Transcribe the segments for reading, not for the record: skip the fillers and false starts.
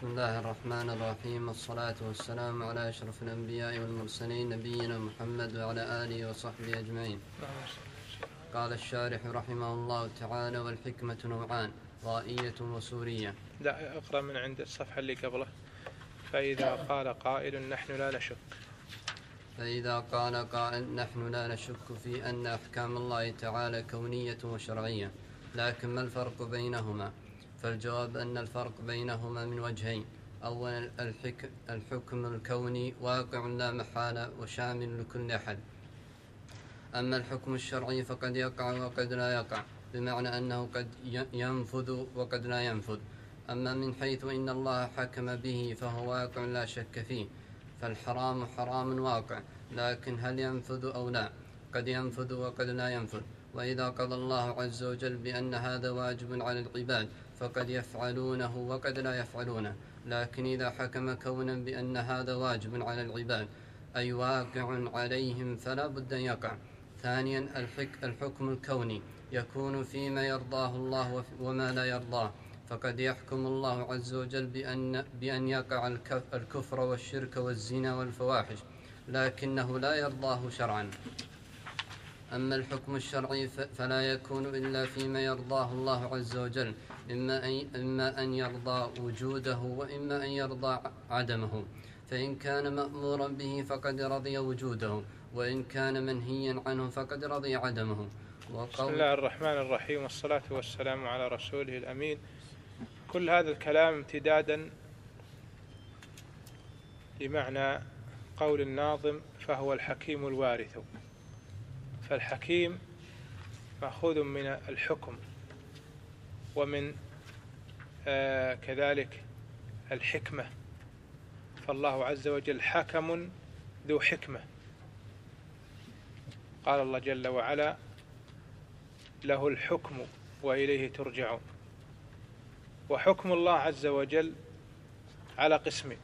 بسم الله الرحمن الرحيم، والصلاة والسلام على أشرف الأنبياء والمرسلين نبينا محمد وعلى آله وصحبه أجمعين. قال الشارح رحمه الله تعالى: والحكمة نوعان، غائية وسورية. لا، اقرأ من عند الصفحة اللي قبله. فإذا قال قائل نحن لا نشك. فإذا قال قائل نحن لا نشك في أن أحكام الله تعالى كونية وشرعية، لكن ما الفرق بينهما؟ فالجواب أن الفرق بينهما من وجهين. أولا، الحكم الكوني واقع لا محالة وشامل لكل أحد. أما الحكم الشرعي فقد يقع وقد لا يقع، بمعنى أنه قد ينفذ وقد لا ينفذ. أما من حيث إن الله حكم به فهو واقع لا شك فيه، فالحرام حرام واقع، لكن هل ينفذ أو لا؟ قد ينفذ وقد لا ينفذ. وإذا قضى الله عز وجل بأن هذا واجب على العباد فقد يفعلونه وقد لا يفعلونه، لكن إذا حكم كونا بأن هذا واجب على العباد أي واقع عليهم فلا بد أن يقع. ثانيا، الحكم الكوني يكون فيما يرضاه الله وما لا يرضاه، فقد يحكم الله عز وجل بأن يقع الكفر والشرك والزنا والفواحش، لكنه لا يرضاه شرعا. أما الحكم الشرعي فلا يكون إلا فيما يرضاه الله عز وجل، إما أن يرضى وجوده وإما أن يرضى عدمه. فإن كان مأمورا به فقد رضي وجوده، وإن كان منهيا عنه فقد رضي عدمه. بسم الله الرحمن الرحيم، والصلاة والسلام على رسوله الأمين. كل هذا الكلام امتدادا لمعنى قول الناظم: فهو الحكيم الوارث. فالحكيم مأخوذ من الحكم، ومن كذلك الحكمة، فالله عز وجل حكم ذو حكمة. قال الله جل وعلا: له الحكم وإليه ترجعون. وحكم الله عز وجل على قسمين: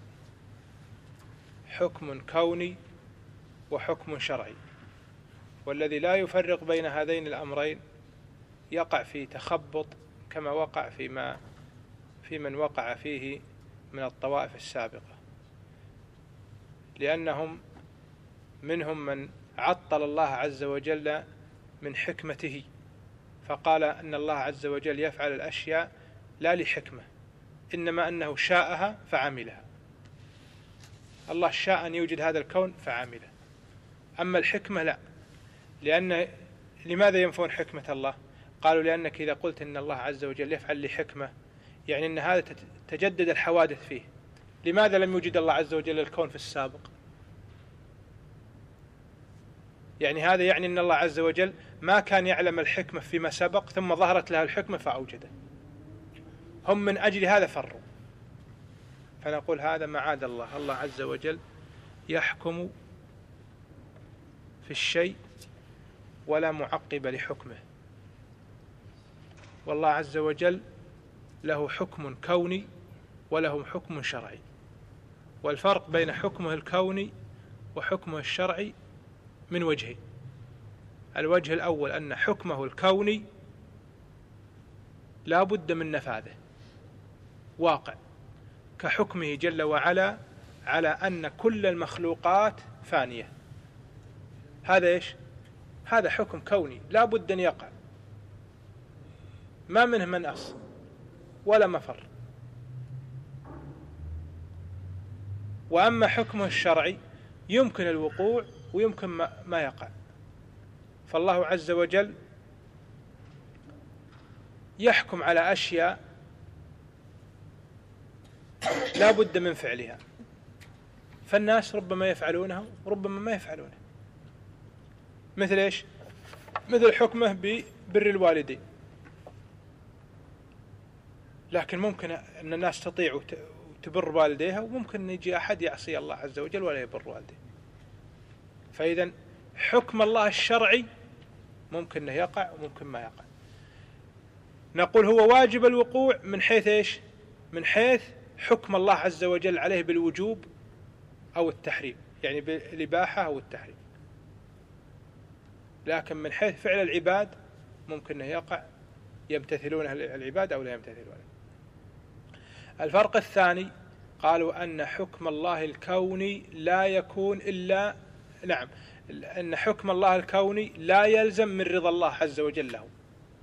حكم كوني وحكم شرعي. والذي لا يفرق بين هذين الأمرين يقع في تخبط كما وقع في من وقع فيه من الطوائف السابقة، لأنهم منهم من عطل الله عز وجل من حكمته، فقال أن الله عز وجل يفعل الأشياء لا لحكمة، إنما أنه شاءها فعملها. الله شاء أن يوجد هذا الكون فعمله. أما الحكمة لا. لماذا ينفون حكمة الله؟ قالوا: لأنك إذا قلت إن الله عز وجل يفعل لحكمة يعني أن هذا تجدد الحوادث فيه. لماذا لم يوجد الله عز وجل الكون في السابق؟ يعني هذا يعني أن الله عز وجل ما كان يعلم الحكمة فيما سبق ثم ظهرت له الحكمة فأوجده. هم من أجل هذا فروا. فنقول هذا معاذ الله. الله عز وجل يحكم في الشيء ولا معقب لحكمه، والله عز وجل له حكم كوني وله حكم شرعي. والفرق بين حكمه الكوني وحكمه الشرعي من وجهين: الوجه الأول أن حكمه الكوني لا بد من نفاذه، واقع، كحكمه جل وعلا على أن كل المخلوقات فانية. هذا إيش؟ هذا حكم كوني لا بد أن يقع، ما منه منأص ولا مفر. وأما حكمه الشرعي يمكن الوقوع ويمكن ما يقع. فالله عز وجل يحكم على أشياء لا بد من فعلها، فالناس ربما يفعلونها وربما ما يفعلونها. مثل إيش؟ مثل حكمه ببر الوالدين. لكن ممكن أن الناس تطيع وتبر والديها، وممكن أن يجي أحد يعصي الله عز وجل ولا يبر والديه. فإذا حكم الله الشرعي ممكن أنه يقع وممكن ما يقع. نقول هو واجب الوقوع من حيث إيش؟ من حيث حكم الله عز وجل عليه بالوجوب أو التحريم، يعني بالإباحة أو التحريم. لكن من حيث فعل العباد ممكن أنه يقع، يمتثلونه العباد أو لا يمتثلونه. الفرق الثاني قالوا أن حكم الله الكوني لا يكون إلا، نعم، أن حكم الله الكوني لا يلزم من رضا الله عز وجل له،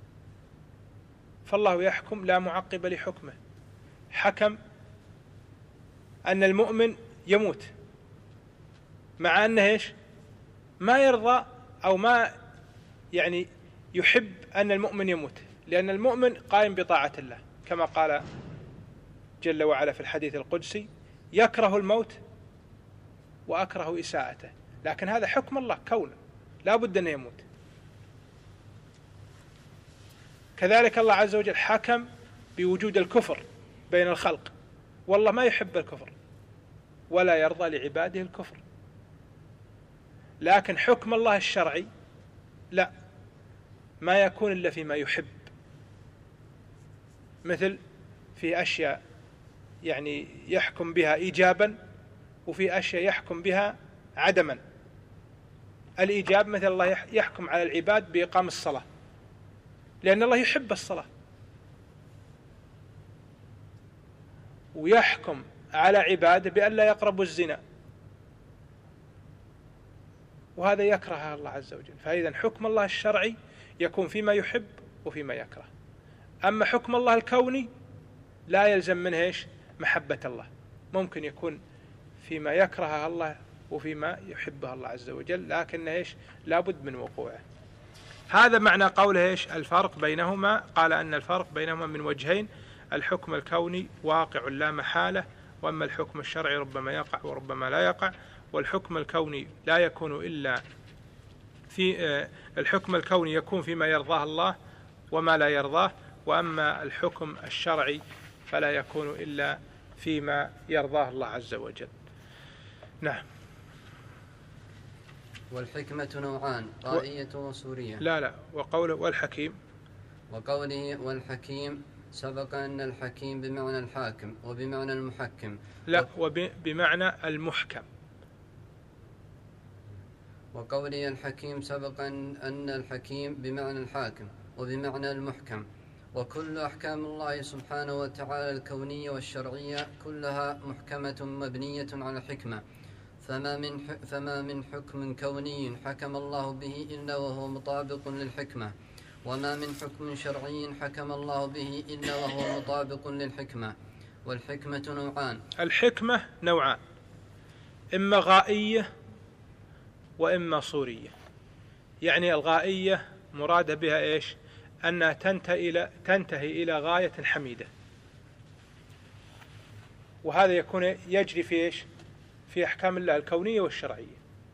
فالله يحكم لا معقب لحكمه. حكم أن المؤمن يموت مع أنه إيش؟ ما يرضى أو ما يعني يحب أن المؤمن يموت، لأن المؤمن قائم بطاعة الله كما قال جل وعلا في الحديث القدسي: يكره الموت وأكره إساءته. لكن هذا حكم الله كونا لا بد أن يموت. كذلك الله عز وجل حكم بوجود الكفر بين الخلق، والله ما يحب الكفر ولا يرضى لعباده الكفر. لكن حكم الله الشرعي لا، ما يكون إلا فيما يحب، مثل في أشياء يعني يحكم بها إيجابا، وفي أشياء يحكم بها عدما. الإيجاب مثل الله يحكم على العباد بإقام الصلاة لأن الله يحب الصلاة، ويحكم على عباده بأن لا يقربوا الزنا، وهذا يكره الله عز وجل. فإذا حكم الله الشرعي يكون فيما يحب وفيما يكره. أما حكم الله الكوني لا يلزم منه إيش؟ محبة الله، ممكن يكون فيما يكرهه الله وفيما يحبه الله عز وجل، لكن إيش؟ لابد من وقوعه. هذا معنى قوله إيش؟ الفرق بينهما. قال أن الفرق بينهما من وجهين: الحكم الكوني واقع لا محالة، وأما الحكم الشرعي ربما يقع وربما لا يقع. والحكم الكوني لا يكون إلا في الحكم الكوني يكون فيما يرضاه الله وما لا يرضاه، وأما الحكم الشرعي فلا يكون إلا فيما يرضاه الله عز وجل. نعم. والحكمة نوعان: غائية وصورية. لا وقوله والحكيم، وقوله والحكيم سبق أن الحكيم بمعنى الحاكم وبمعنى المحكم. لا وبمعنى المحكم. وقوله الحكيم سبق أن الحكيم بمعنى الحاكم وبمعنى المحكم. وكل أحكام الله سبحانه وتعالى الكونية والشرعية كلها محكمة مبنية على الحكمة، فما من حكم كوني حكم الله به إلا وهو مطابق للحكمة، وما من حكم شرعي حكم الله به إلا وهو مطابق للحكمة. والحكمة نوعان. الحكمة نوعان: إما غائية وإما صورية. يعني الغائية مراد بها إيش؟ أنها تنتهي إلى غاية حميدة، وهذا يكون يجري في إيش؟ في أحكام الله الكونية والشرعية.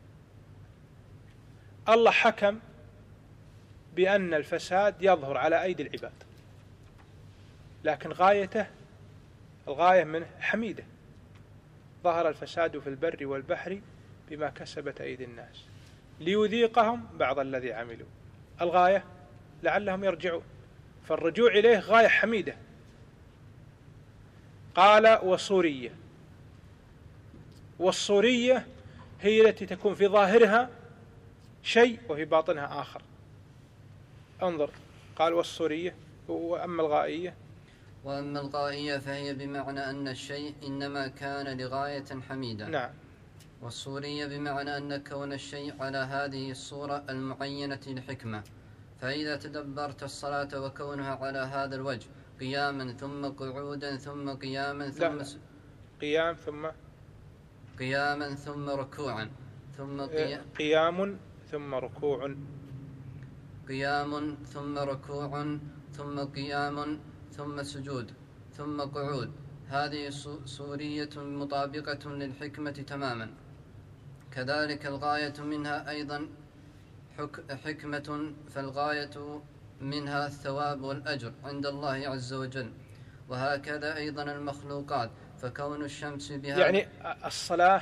الله حكم بأن الفساد يظهر على أيدي العباد، لكن الغاية منه حميدة: ظهر الفساد في البر والبحر بما كسبت أيدي الناس ليذيقهم بعض الذي عملوا. الغاية لعلهم يرجعون، فالرجوع إليه غاية حميدة. قال وصورية. والصورية هي التي تكون في ظاهرها شيء وفي باطنها آخر. انظر، قال والصورية. وأما الغائية فهي بمعنى أن الشيء إنما كان لغاية حميدة. نعم. والصورية بمعنى أن كون الشيء على هذه الصورة المعينة لحكمة. فإذا تدبرت الصلاة وكونها على هذا الوجه، قياما ثم قعودا ثم قياما ثم قياما ثم ركوعا ثم قيام ثم ركوع قيام ثم ركوع ثم قيام ثم سجود ثم قعود، هذه صورية مطابقة للحكمة تماما. كذلك الغاية منها أيضا حكمة، فالغاية منها الثواب والأجر عند الله عز وجل. وهكذا أيضا المخلوقات، فكون الشمس بها يعني الصلاة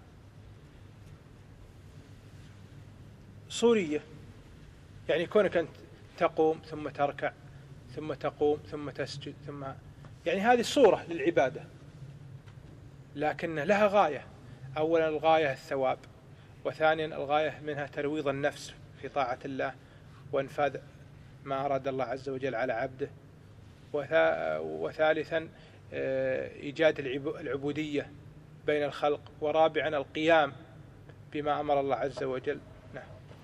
صورية، يعني كونك أنت تقوم ثم تركع ثم تقوم ثم تسجد يعني هذه صورة للعبادة، لكن لها غاية. أولا الغاية الثواب، وثانيا الغاية منها ترويض النفس في طاعة الله وانفاذ ما أراد الله عز وجل على عبده، وثالثا إيجاد العبودية بين الخلق، ورابعا القيام بما أمر الله عز وجل. نعم.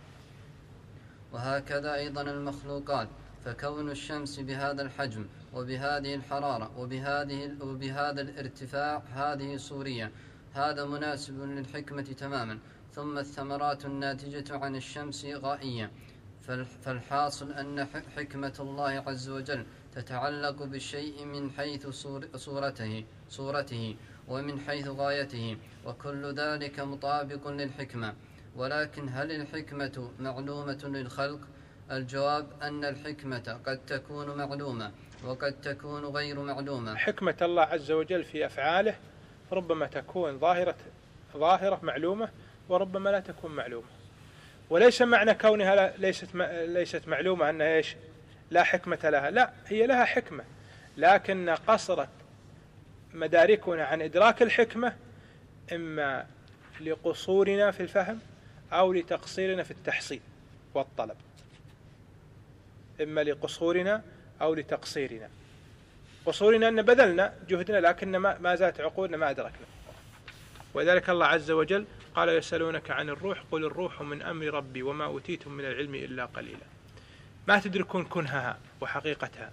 وهكذا أيضا المخلوقات، فكون الشمس بهذا الحجم وبهذه الحرارة وبهذا الارتفاع هذه صورية، هذا مناسب للحكمة تماما. ثم الثمرات الناتجة عن الشمس غائية. فالحاصل أن حكمة الله عز وجل تتعلق بالشيء من حيث صورته ومن حيث غايته، وكل ذلك مطابق للحكمة. ولكن هل الحكمة معلومة للخلق؟ الجواب أن الحكمة قد تكون معلومة وقد تكون غير معلومة. حكمة الله عز وجل في أفعاله ربما تكون ظاهرة معلومة، وربما لا تكون معلومة. وليس معنى كونها ليست معلومة أنها لا حكمة لها، لا، هي لها حكمة، لكن قصرت مداركنا عن إدراك الحكمة إما لقصورنا في الفهم أو لتقصيرنا في التحصيل والطلب، إما لقصورنا أو لتقصيرنا. قصورنا أن بذلنا جهدنا لكن ما زالت عقولنا ما أدركنا. ولذلك الله عز وجل قال: يسألونك عن الروح قل الروح من أمر ربي وما أوتيتم من العلم إلا قليلا. ما تدركون كنهها وحقيقتها،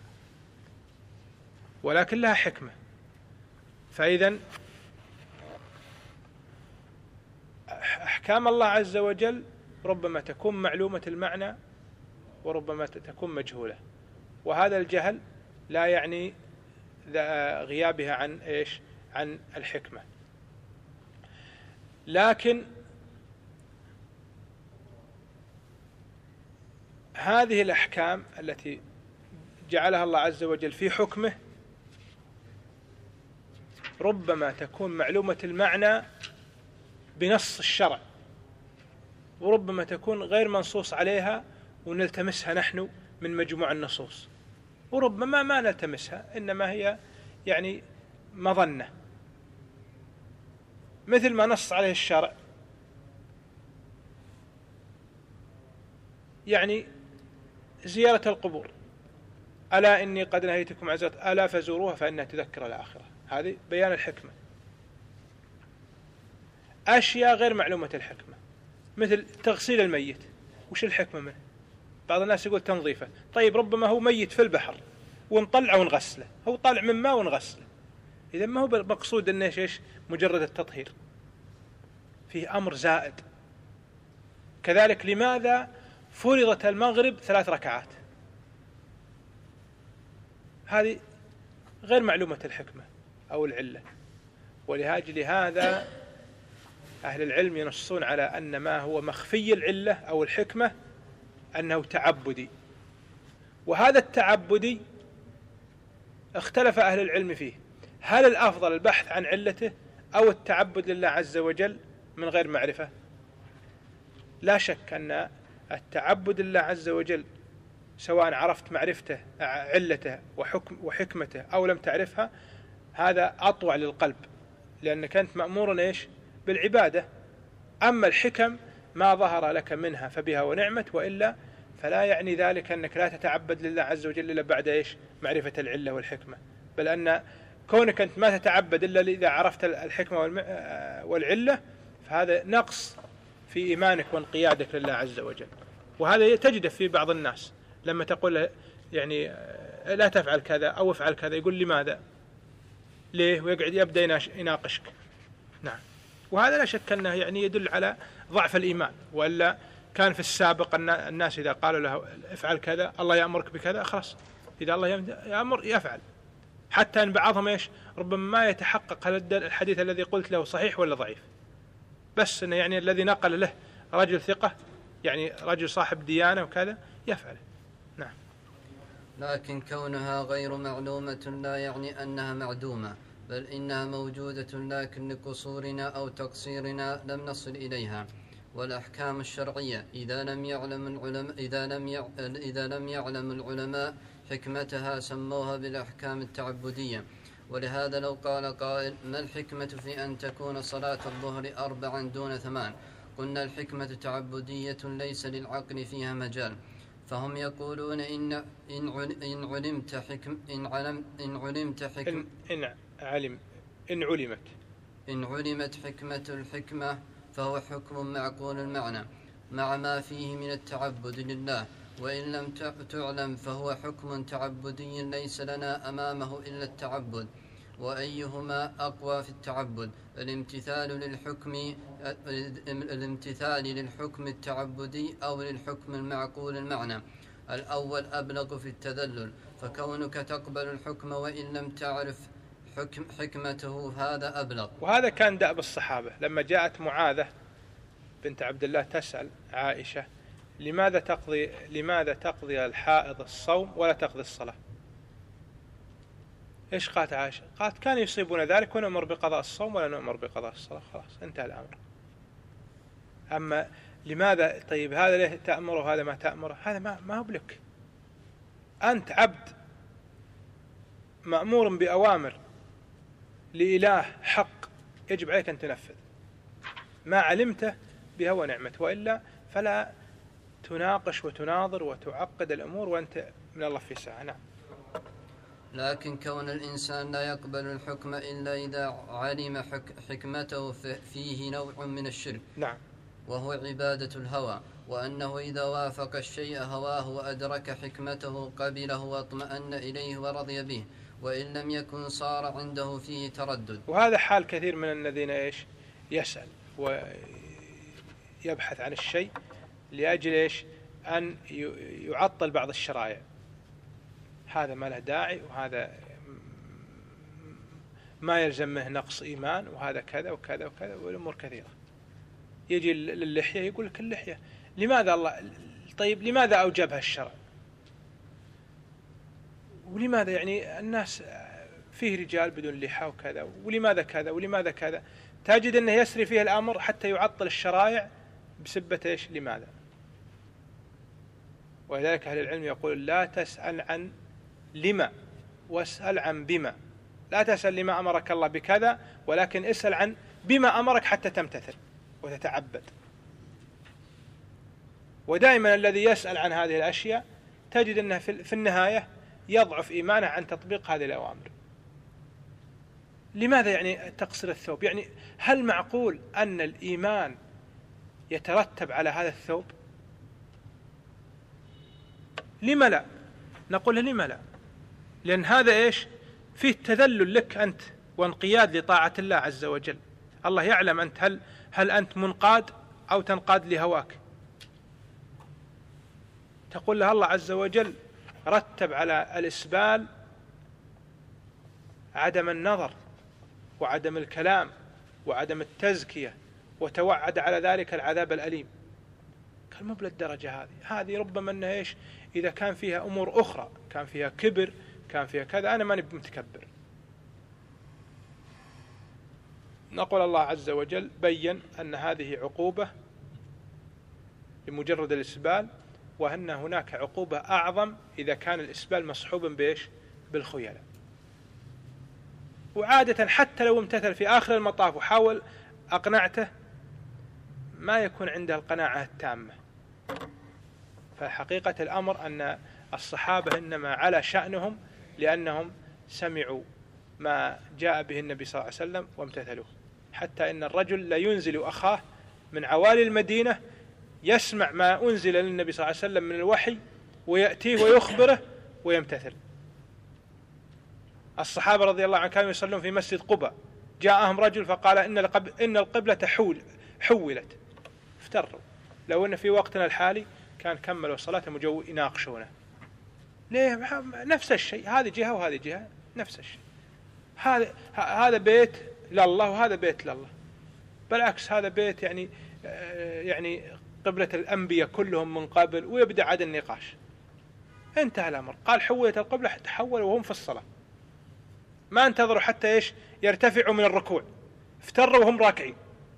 ولكن لها حكمة. فإذا أحكام الله عز وجل ربما تكون معلومة المعنى وربما تكون مجهولة، وهذا الجهل لا يعني غيابها عن الحكمة. لكن هذه الأحكام التي جعلها الله عز وجل في حكمه ربما تكون معلومة المعنى بنص الشرع، وربما تكون غير منصوص عليها ونلتمسها نحن من مجموع النصوص، وربما ما نلتمسها، إنما هي يعني مظنة، مثل ما نص عليه الشرع. يعني زيارة القبور: ألا إني قد نهيتكم عن زيارة، ألا فزوروها فإنها تذكر الآخرة. هذه بيان الحكمة. أشياء غير معلومة الحكمة مثل تغسيل الميت، وش الحكمة منه؟ بعض الناس يقول تنظيفه. طيب ربما هو ميت في البحر ونطلعه ونغسله، هو طالع من ماء ونغسله، إذا ما هو مقصود أنه مجرد التطهير، فيه أمر زائد. كذلك لماذا فرضت المغرب 3 ركعات؟ هذه غير معلومة الحكمة أو العلة. ولأجل هذا أهل العلم ينصون على أن ما هو مخفي العلة أو الحكمة أنه تعبدي، وهذا التعبدي اختلف أهل العلم فيه: هل الأفضل البحث عن علته أو التعبد لله عز وجل من غير معرفة؟ لا شك أن التعبد لله عز وجل سواء عرفت معرفته علته وحكمته أو لم تعرفها، هذا أطوع للقلب، لأنك أنت مأمور بالعبادة. أما الحكم ما ظهر لك منها فبها ونعمت، وإلا فلا يعني ذلك أنك لا تتعبد لله عز وجل إلا بعد معرفة العلة والحكمة، بل أن كونك أنت ما تتعبد إلا إذا عرفت الحكمة والعلة فهذا نقص في إيمانك وانقيادك لله عز وجل. وهذا تجده في بعض الناس لما تقول يعني لا تفعل كذا أو افعل كذا، يقول لماذا؟ ليه؟ ويقعد يبدأ يناقشك. نعم. وهذا لا شك أنه يعني يدل على ضعف الإيمان، وإلا كان في السابق أن الناس إذا قالوا له افعل كذا، الله يأمرك بكذا، خلاص إذا الله يأمر يفعل، حتى أن بعضهم ربما ما يتحقق هل الحديث الذي قلت له صحيح ولا ضعيف، بس أنه يعني الذي نقل له رجل ثقة، يعني رجل صاحب ديانة وكذا، يفعل. نعم. لكن كونها غير معلومة لا يعني أنها معدومة، بل إنها موجودة، لكن لقصورنا أو تقصيرنا لم نصل إليها. والأحكام الشرعية إذا لم يعلم العلماء حكمتها سموها بالأحكام التعبدية. ولهذا لو قال قائل: ما الحكمة في أن تكون صلاة الظهر 4 دون 8؟ قلنا: الحكمة تعبدية ليس للعقل فيها مجال، فهم يقولون إن علمت حكمة الحكمة فهو حكم معقول المعنى مع ما فيه من التعبد لله، وإن لم تعلم فهو حكم تعبدي ليس لنا أمامه إلا التعبد. وأيهما أقوى في التعبد؟ الامتثال للحكم التعبدي أو للحكم المعقول المعنى؟ الأول أبلغ في التذلل، فكونك تقبل الحكم وإن لم تعرف حكمته هذا أبلغ. وهذا كان دأب الصحابة لما جاءت معاذة بنت عبد الله تسأل عائشة لماذا تقضي الحائض الصوم ولا تقضي الصلاة؟ إيش قالت عائشة؟ قالت كان يصيبون ذلك ونأمر بقضاء الصوم ولا نأمر بقضاء الصلاة، خلاص انتهى الأمر. أما لماذا طيب هذا ليه تأمره وهذا ما تأمره؟ هذا ما هو بلك، أنت عبد مأمور بأوامر لإله حق يجب عليك أن تنفذ ما علمته بها ونعمته، وإلا فلا تناقش وتناظر وتعقد الأمور وأنت من الله في ساعة. نعم. لكن كون الإنسان لا يقبل الحكم إلا إذا علم حكمته فيه نوع من الشرك. نعم. وهو عبادة الهوى، وأنه إذا وافق الشيء هواه وأدرك حكمته قبله واطمأن إليه ورضي به، وإن لم يكن صار عنده فيه تردد. وهذا حال كثير من الذين يسأل ويبحث عن الشيء لأجل أن يعطل بعض الشرائع، هذا ما له داعي، وهذا ما يلزم منه نقص إيمان، وهذا كذا وكذا وكذا، والأمور كثيرة. يجي للحية يقول لك اللحية لماذا الله طيب لماذا أوجبها الشرع؟ ولماذا يعني الناس فيه رجال بدون لحى وكذا، ولماذا كذا ولماذا كذا؟ تجد أنه يسري فيه الأمر حتى يعطل الشرائع بسبة لماذا؟ ولذلك أهل العلم يقول لا تسأل عن لما واسأل عن بما. لا تسأل لما أمرك الله بكذا، ولكن اسأل عن بما أمرك حتى تمتثل وتتعبد. ودائما الذي يسأل عن هذه الأشياء تجد أنه في النهاية يضعف إيمانه عن تطبيق هذه الأوامر. لماذا يعني تقصير الثوب؟ يعني هل معقول أن الإيمان يترتب على هذا الثوب؟ لما لا؟ نقول لما لا؟ لأن هذا فيه تذلل لك أنت وانقياد لطاعة الله عز وجل. الله يعلم أنت هل أنت منقاد أو تنقاد لهواك. تقول له الله عز وجل رتب على الإسبال عدم النظر وعدم الكلام وعدم التزكية، وتوعد على ذلك العذاب الأليم. قال مو بالدرجة هذه ربما أنها إذا كان فيها أمور أخرى، كان فيها كبر، كان فيها كذا، أنا ماني متكبر. نقول الله عز وجل بين أن هذه عقوبة لمجرد الإسبال، وأن هناك عقوبة أعظم إذا كان الإسبال مصحوبا بالخيلاء. وعادة حتى لو امتثل في آخر المطاف وحاول أقنعته ما يكون عنده القناعة التامة. فحقيقة الأمر أن الصحابة إنما على شأنهم لأنهم سمعوا ما جاء به النبي صلى الله عليه وسلم وامتثلوه. حتى إن الرجل لا ينزل أخاه من عوالي المدينة يسمع ما أنزل للنبي صلى الله عليه وسلم من الوحي ويأتيه ويخبره ويمتثل. الصحابة رضي الله عنهم كانوا يصلون في مسجد قباء، جاءهم رجل فقال إن القبلة حولت، افتروا. لو أن في وقتنا الحالي كان كملوا صلاتهم يناقشونه. ليه؟ نفس الشيء، هذه جهة وهذه جهة، نفس الشيء. هذا بيت لله وهذا بيت لله. بالعكس هذا بيت يعني قبلة الأنبياء كلهم من قبل، ويبدأ عاد النقاش. انتهى الأمر، قال حولت القبلة، تحولوا وهم في الصلاة، ما انتظروا حتى يرتفعوا من الركوع، افتروا وهم راكعين.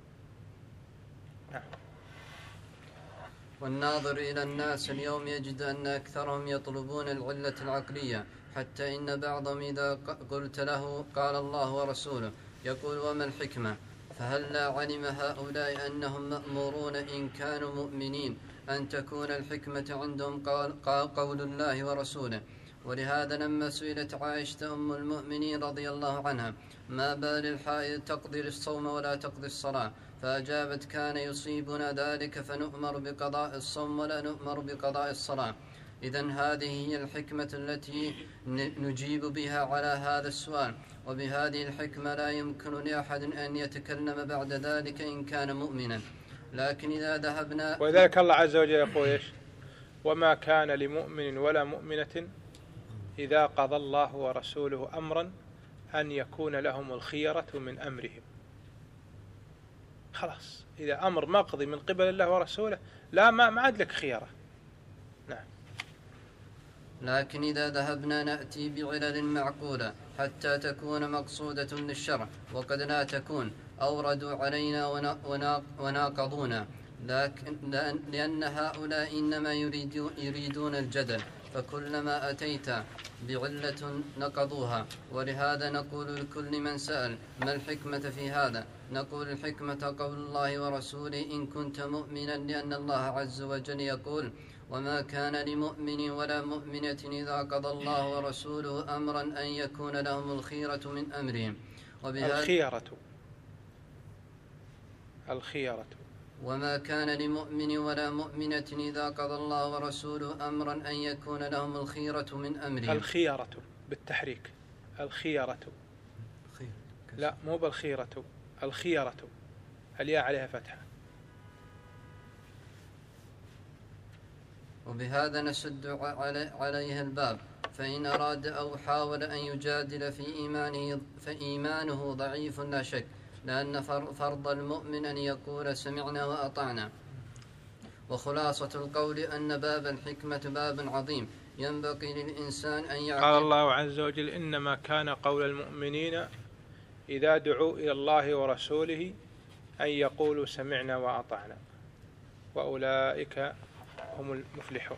والناظر إلى الناس اليوم يجد أن أكثرهم يطلبون العلة العقلية، حتى إن بعضهم إذا قلت له قال الله ورسوله يقول وما الحكمة؟ فهل لا علم هؤلاء أنهم مأمورون إن كانوا مؤمنين أن تكون الحكمة عندهم قول الله ورسوله. ولهذا لما سئلت عائشة أم المؤمنين رضي الله عنها ما بال الحائض تقضي الصوم ولا تقضي الصلاة، فأجابت كان يصيبنا ذلك فنؤمر بقضاء الصوم ولا نؤمر بقضاء الصلاة. إذن هذه هي الحكمة التي نجيب بها على هذا السؤال، وبهذه الحكمة لا يمكن لأحد أن يتكلم بعد ذلك إن كان مؤمنا. لكن إذا ذهبنا، ولذلك الله عز وجل يقول إيش؟ وما كان لمؤمن ولا مؤمنة إذا قضى الله ورسوله أمرا أن يكون لهم الخيرة من أمرهم. خلاص إذا أمر مقضي من قبل الله ورسوله لا ما عاد لك خيرة. نعم. لكن إذا ذهبنا نأتي بعلل معقولة حتى تكون مقصودة للشرع، وقد لا تكون أوردوا علينا وناقضونا، لأن هؤلاء إنما يريدون الجدل، فكلما أتيت بعلة نقضوها. ولهذا نقول لكل من سأل ما الحكمة في هذا، نقول الحكمة قول الله ورسوله إن كنت مؤمنا، لأن الله عز وجل يقول وما كان لمؤمن ولا مؤمنة إذا قضى الله ورسوله أمرا أن يكون لهم الخيرة من أمرهم. الخيرة. وما كان لمؤمن ولا مؤمنة إذا قضى الله ورسوله أمرا أن يكون لهم الخيرة من أمرهم. الخيرة بالتحريك. الخيرة لا مو بالخيرة، الخيرة الياء عليها فتحة. وبهذا نسد عليه الباب، فإن أراد أو حاول أن يجادل فإيمانه ضعيف لا شك، لأن فرض المؤمن أن يقول سمعنا وأطعنا. وخلاصة القول أن باب الحكمة باب عظيم ينبغي للإنسان أن يعقل. قال الله عز وجل إنما كان قول المؤمنين إذا دعوا إلى الله ورسوله أن يقولوا سمعنا وأطعنا وأولئك هم المفلحون.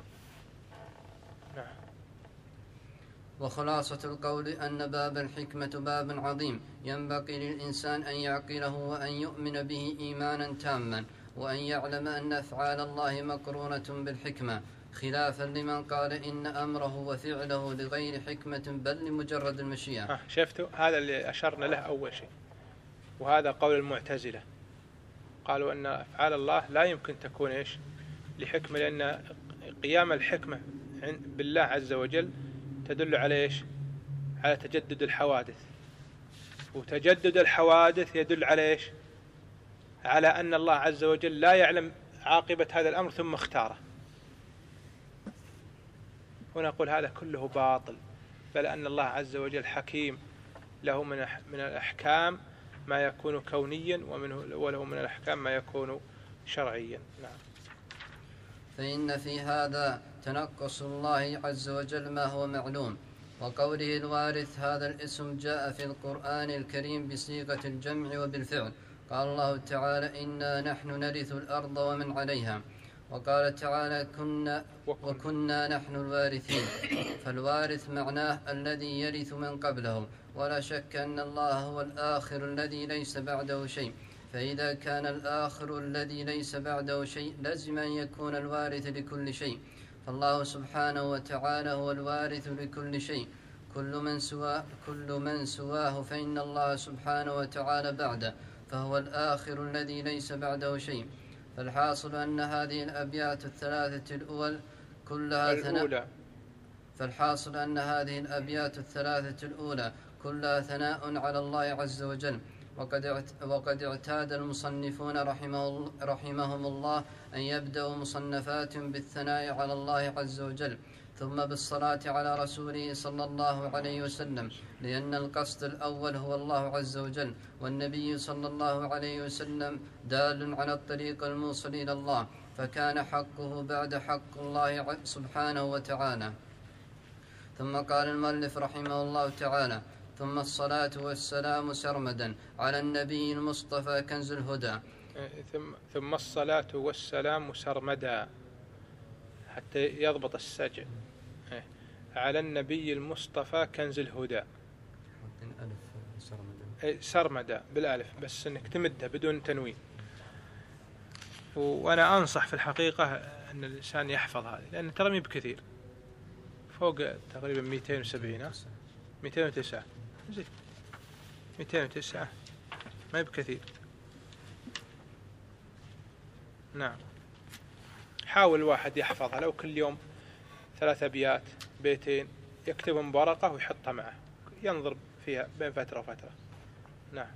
نعم. وخلاصة القول أن باب الحكمة باب عظيم ينبغي للإنسان أن يعقله وأن يؤمن به إيمانا تاما، وأن يعلم أن أفعال الله مقرونة بالحكمة، خلافا لمن قال إن أمره وفعله لغير حكمة بل لمجرد المشيئة. شفتوا هذا اللي أشرنا له أول شيء، وهذا قول المعتزلة، قالوا أن أفعال الله لا يمكن تكون إيش لحكمة، لأن قيام الحكمة بالله عز وجل تدل على إيش؟ على تجدد الحوادث، وتجدد الحوادث يدل على إيش؟ على أن الله عز وجل لا يعلم عاقبة هذا الأمر ثم اختاره. ونقول هذا كله باطل، بل أن الله عز وجل حكيم، له من الأحكام ما يكون كونيا وله من الأحكام ما يكون شرعيا. نعم. فإن في هذا تنقص الله عز وجل ما هو معلوم. وقوله الوارث هذا الاسم جاء في القرآن الكريم بصيغة الجمع وبالفعل. قال الله تعالى إنا نحن نرث الأرض ومن عليها، وقال تعالى وكنا نحن الوارثين. فالوارث معناه الذي يرث من قبله، ولا شك أن الله هو الآخر الذي ليس بعده شيء، فإذا كان الآخر الذي ليس بعده شيء لزم أن يكون الوارث لكل شيء، فالله سبحانه وتعالى هو الوارث لكل شيء. كل من سواه فإن الله سبحانه وتعالى بعده، فهو الآخر الذي ليس بعده شيء. فالحاصل أن هذه الأبيات الثلاثة الأول كلها ثناء على الله عز وجل. وقد اعتاد المصنفون رحمهم الله أن يبدأوا مصنفات بالثناء على الله عز وجل، ثم بالصلاة على رسوله صلى الله عليه وسلم، لأن القصد الأول هو الله عز وجل، والنبي صلى الله عليه وسلم دال على الطريق الموصل إلى الله، فكان حقه بعد حق الله سبحانه وتعالى. ثم قال المؤلف رحمه الله تعالى ثم الصلاة والسلام سرمدا على النبي المصطفى كنز الهدى. ثم الصلاة والسلام سرمدا حتى يضبط السجع على النبي المصطفى كنز الهدى. سرمدا بالألف بس انك تمدها بدون تنوين. وأنا أنصح في الحقيقة أن الإنسان يحفظ هذه، لأن ترى مي بكثير، فوق تقريبا 270 209 زين 209 ما بكثير. نعم، حاول الواحد يحفظها لو كل يوم 3 أبيات بيتين يكتبهم بورقة ويحطها معه ينظر فيها بين فترة وفترة. نعم.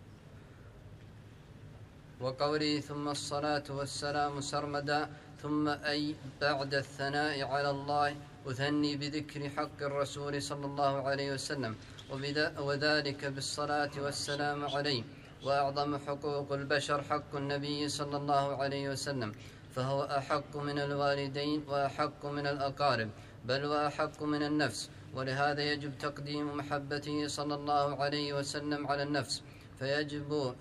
وقوله ثم الصلاة والسلام سرمدا، ثم أي بعد الثناء على الله أثني بذكر حق الرسول صلى الله عليه وسلم، وذلك بالصلاة والسلام عليه. وأعظم حقوق البشر حق النبي صلى الله عليه وسلم، فهو أحق من الوالدين وأحق من الأقارب، بل وأحق من النفس، ولهذا يجب تقديم محبته صلى الله عليه وسلم على النفس، فيجب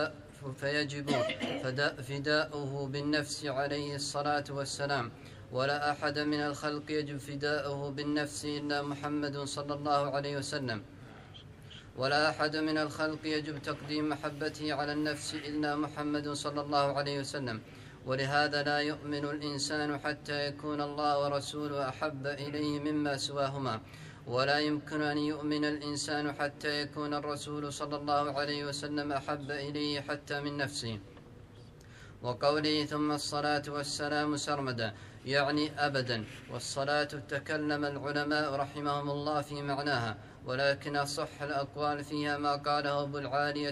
فداؤه بالنفس عليه الصلاة والسلام. ولا أحد من الخلق يجب فداؤه بالنفس إلا محمد صلى الله عليه وسلم، ولا أحد من الخلق يجب تقديم محبته على النفس إلا محمد صلى الله عليه وسلم. ولهذا لا يؤمن الإنسان حتى يكون الله ورسوله أحب إليه مما سواهما، ولا يمكن أن يؤمن الإنسان حتى يكون الرسول صلى الله عليه وسلم أحب إليه حتى من نفسه. وقوله ثم الصلاة والسلام سرمدا يعني أبدا. والصلاة تكلم العلماء رحمهم الله في معناها، ولكن أصح الأقوال فيها ما قاله أبو العالية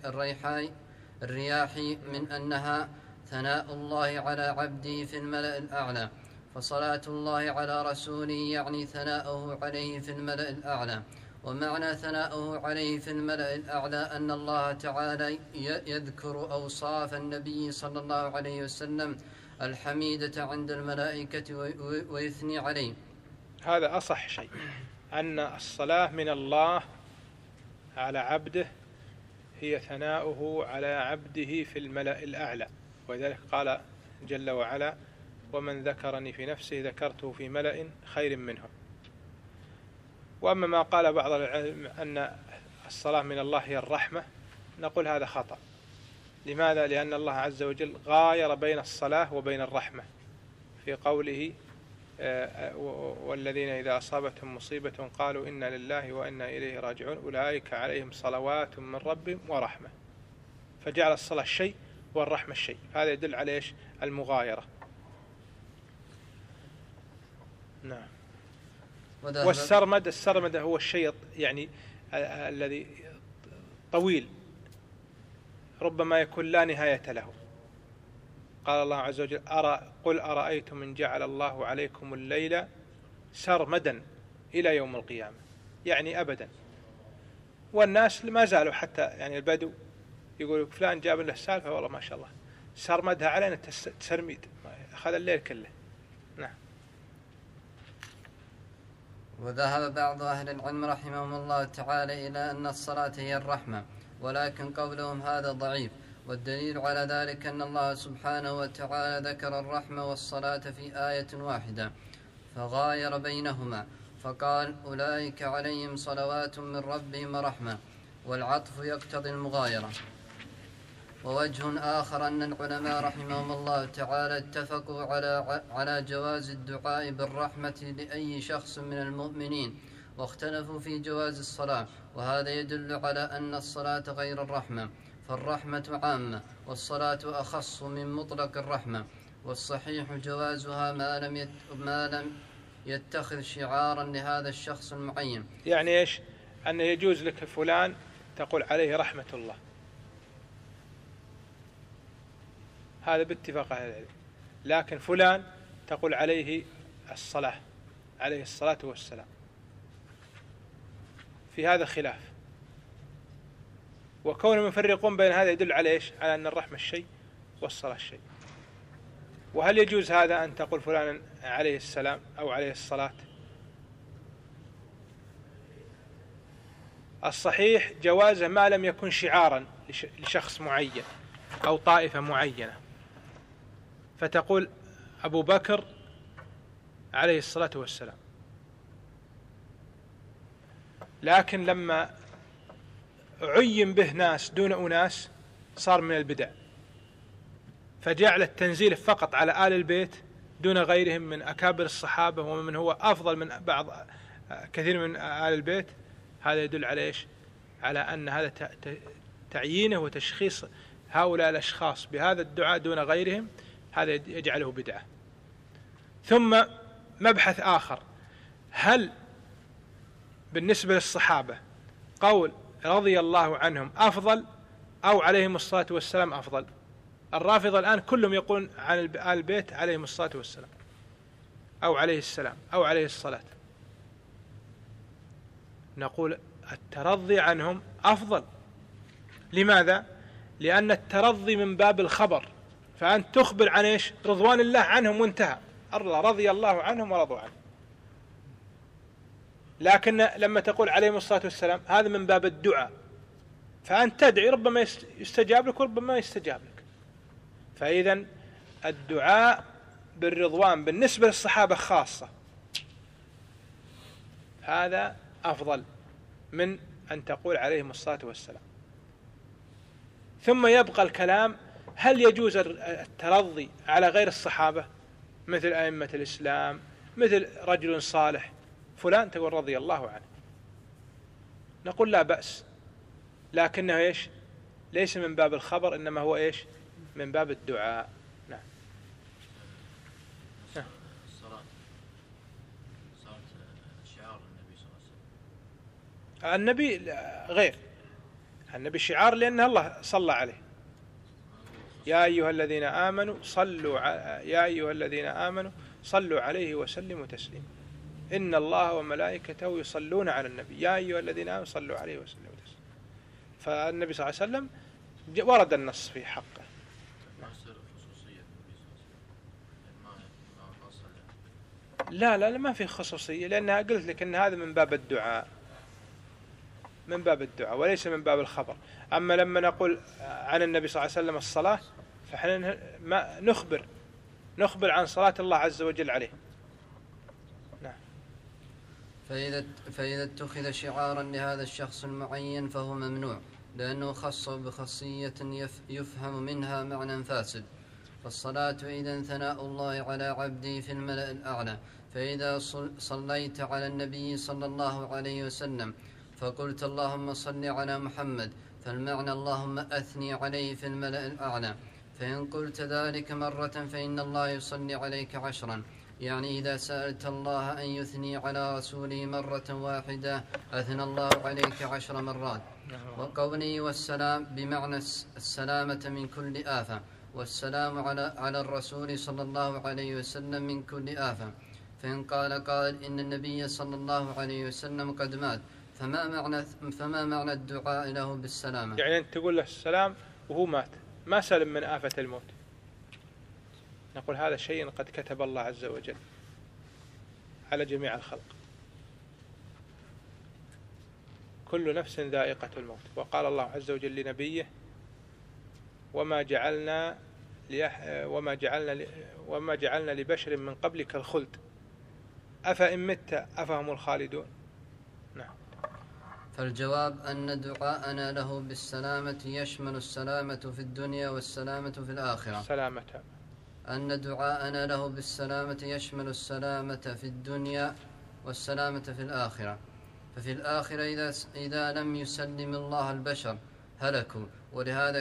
الرياحي من أنها ثناء الله على عبده في الملأ الأعلى، فصلاة الله على رسوله يعني ثناؤه عليه في الملأ الأعلى. ومعنى ثناؤه عليه في الملأ الأعلى أن الله تعالى يذكر أوصاف النبي صلى الله عليه وسلم الحميدة عند الملائكة ويثني عليه. هذا أصح شيء، أن الصلاة من الله على عبده هي ثناؤه على عبده في الملأ الأعلى، ولذلك قال جل وعلا ومن ذكرني في نفسه ذكرته في ملأ خير منهم. وأما ما قال بعض العلم أن الصلاة من الله هي الرحمة، نقول هذا خطأ. لماذا؟ لأن الله عز وجل غاير بين الصلاة وبين الرحمة في قوله والذين إذا أصابتهم مصيبة قالوا إنا لله وإنا إليه راجعون أولئك عليهم صلوات من ربهم ورحمة، فجعل الصلاة شيء والرحمة شيء، هذا يدل على إيش؟ المغايرة. نعم. والسرمد هو الشيء يعني الذي طويل ربما يكون لا نهاية له. قال الله عز وجل قل أرأيتم إن جعل الله عليكم الليل سرمدا إلى يوم القيامة، يعني أبدا. والناس ما زالوا حتى يعني البدو يقولوا فلان جاب له سالفة والله ما شاء الله سرمدها علينا تسرميد، أخذ الليل كله. نعم. وذهب بعض أهل العلم رحمهم الله تعالى إلى أن الصلاة هي الرحمة، ولكن قولهم هذا ضعيف، والدليل على ذلك أن الله سبحانه وتعالى ذكر الرحمة والصلاة في آية واحدة فغاير بينهما فقال أولئك عليهم صلوات من ربهم ورحمة، والعطف يقتضي المغايرة. ووجه آخر أن العلماء رحمهم الله تعالى اتفقوا على جواز الدعاء بالرحمة لأي شخص من المؤمنين، واختلفوا في جواز الصلاة، وهذا يدل على أن الصلاة غير الرحمة، فالرحمة عامة والصلاة أخص من مطلق الرحمة، والصحيح جوازها ما لم يتخذ شعارا لهذا الشخص المعين. يعني إيش؟ أن يجوز لك فلان تقول عليه رحمة الله، هذا باتفاق أهل العلم، لكن فلان تقول عليه الصلاة عليه الصلاة والسلام، في هذا خلاف. وكونهم يفرقون بين هذا يدل على إيش؟ على أن الرحمة الشيء والصلاة الشيء. وهل يجوز هذا أن تقول فلان عليه السلام أو عليه الصلاة؟ الصحيح جوازه ما لم يكن شعارا لشخص معين أو طائفة معينة، فتقول أبو بكر عليه الصلاة والسلام. لكن لما عين به ناس دون أناس صار من البدع، فجعل التنزيل فقط على آل البيت دون غيرهم من أكابر الصحابة ومن هو أفضل من بعض كثير من آل البيت، هذا يدل على إيش؟ على أن هذا تعيينه وتشخيص هؤلاء الأشخاص بهذا الدعاء دون غيرهم، هذا يجعله بدعة. ثم مبحث آخر، هل بالنسبة للصحابة قول رضي الله عنهم أفضل أو عليهم الصلاة والسلام أفضل؟ الرافضة الآن كلهم يقولون عن آل البيت عليهم الصلاة والسلام أو عليه السلام أو عليه الصلاة. نقول الترضي عنهم أفضل. لماذا؟ لأن الترضي من باب الخبر، فأنت تخبر عن إيش؟ رضوان الله عنهم وانتهى، الله رضي الله عنهم ورضوا عنه. لكن لما تقول عليهم الصلاة والسلام هذا من باب الدعاء، فأنت تدعي ربما يستجاب لك وربما يستجاب لك. فإذا الدعاء بالرضوان بالنسبة للصحابة خاصة هذا أفضل من أن تقول عليهم الصلاة والسلام. ثم يبقى الكلام، هل يجوز الترضي على غير الصحابة مثل أئمة الإسلام، مثل رجل صالح فلان تقول رضي الله عنه؟ نقول لا بأس، لكنه إيش؟ ليس من باب الخبر، إنما هو إيش؟ من باب الدعاء. نعم. الصلاة صارت شعار النبي صلى الله عليه وسلم. النبي غير، النبي شعار لأن الله صلى عليه. يا أيها الذين آمنوا صلوا عليه وسلموا تسليما، إن الله وملائكته يصلون على النبي يا أيها الذين آمنوا صلوا عليه وسلموا تسليما. فالنبي صلى الله عليه وسلم ورد النص في حقه. لا ما في خصوصية، لأنها قلت لك أن هذا من باب الدعاء، من باب الدعاء وليس من باب الخبر. أما لما نقول عن النبي صلى الله عليه وسلم الصلاة، فإحنا نخبر عن صلاة الله عز وجل عليه. نعم. فإذا اتخذ شعارا لهذا الشخص المعين فهو ممنوع، لأنه خصه بخاصية يفهم منها معنى فاسد. فالصلاة إذن ثناء الله على عبده في الملأ الأعلى. فإذا صليت على النبي صلى الله عليه وسلم فقلت اللهم صل على محمد، فالمعنى اللهم أثني عليه في الملأ الأعلى. فإن قلت ذلك مرة فإن الله يصلي عليك 10، يعني إذا سألت الله أن يثني على رسوله مرة واحدة أثنى الله عليك 10 مرات. وقوله والسلام بمعنى السلامة من كل آفة، والسلام على الرسول صلى الله عليه وسلم من كل آفة. فإن قال إن النبي صلى الله عليه وسلم قد مات، فما معنى الدعاء له بالسلامة؟ يعني أنت تقول له السلام وهو مات، ما سلم من آفة الموت. نقول هذا شيء قد كتب الله عز وجل على جميع الخلق، كل نفس ذائقة الموت. وقال الله عز وجل لنبيه وما جعلنا لبشر من قبلك الخلد أفإن مت أفهم الخالدون. نعم. فالجواب أن دعاءنا له بالسلامة يشمل السلامة في الدنيا والسلامة في الآخرة. أن دعاءنا له بالسلامة يشمل السلامة في الدنيا والسلامة في الآخرة. ففي الآخرة إذا لم يسلم الله البشر هلكوا، ولهذا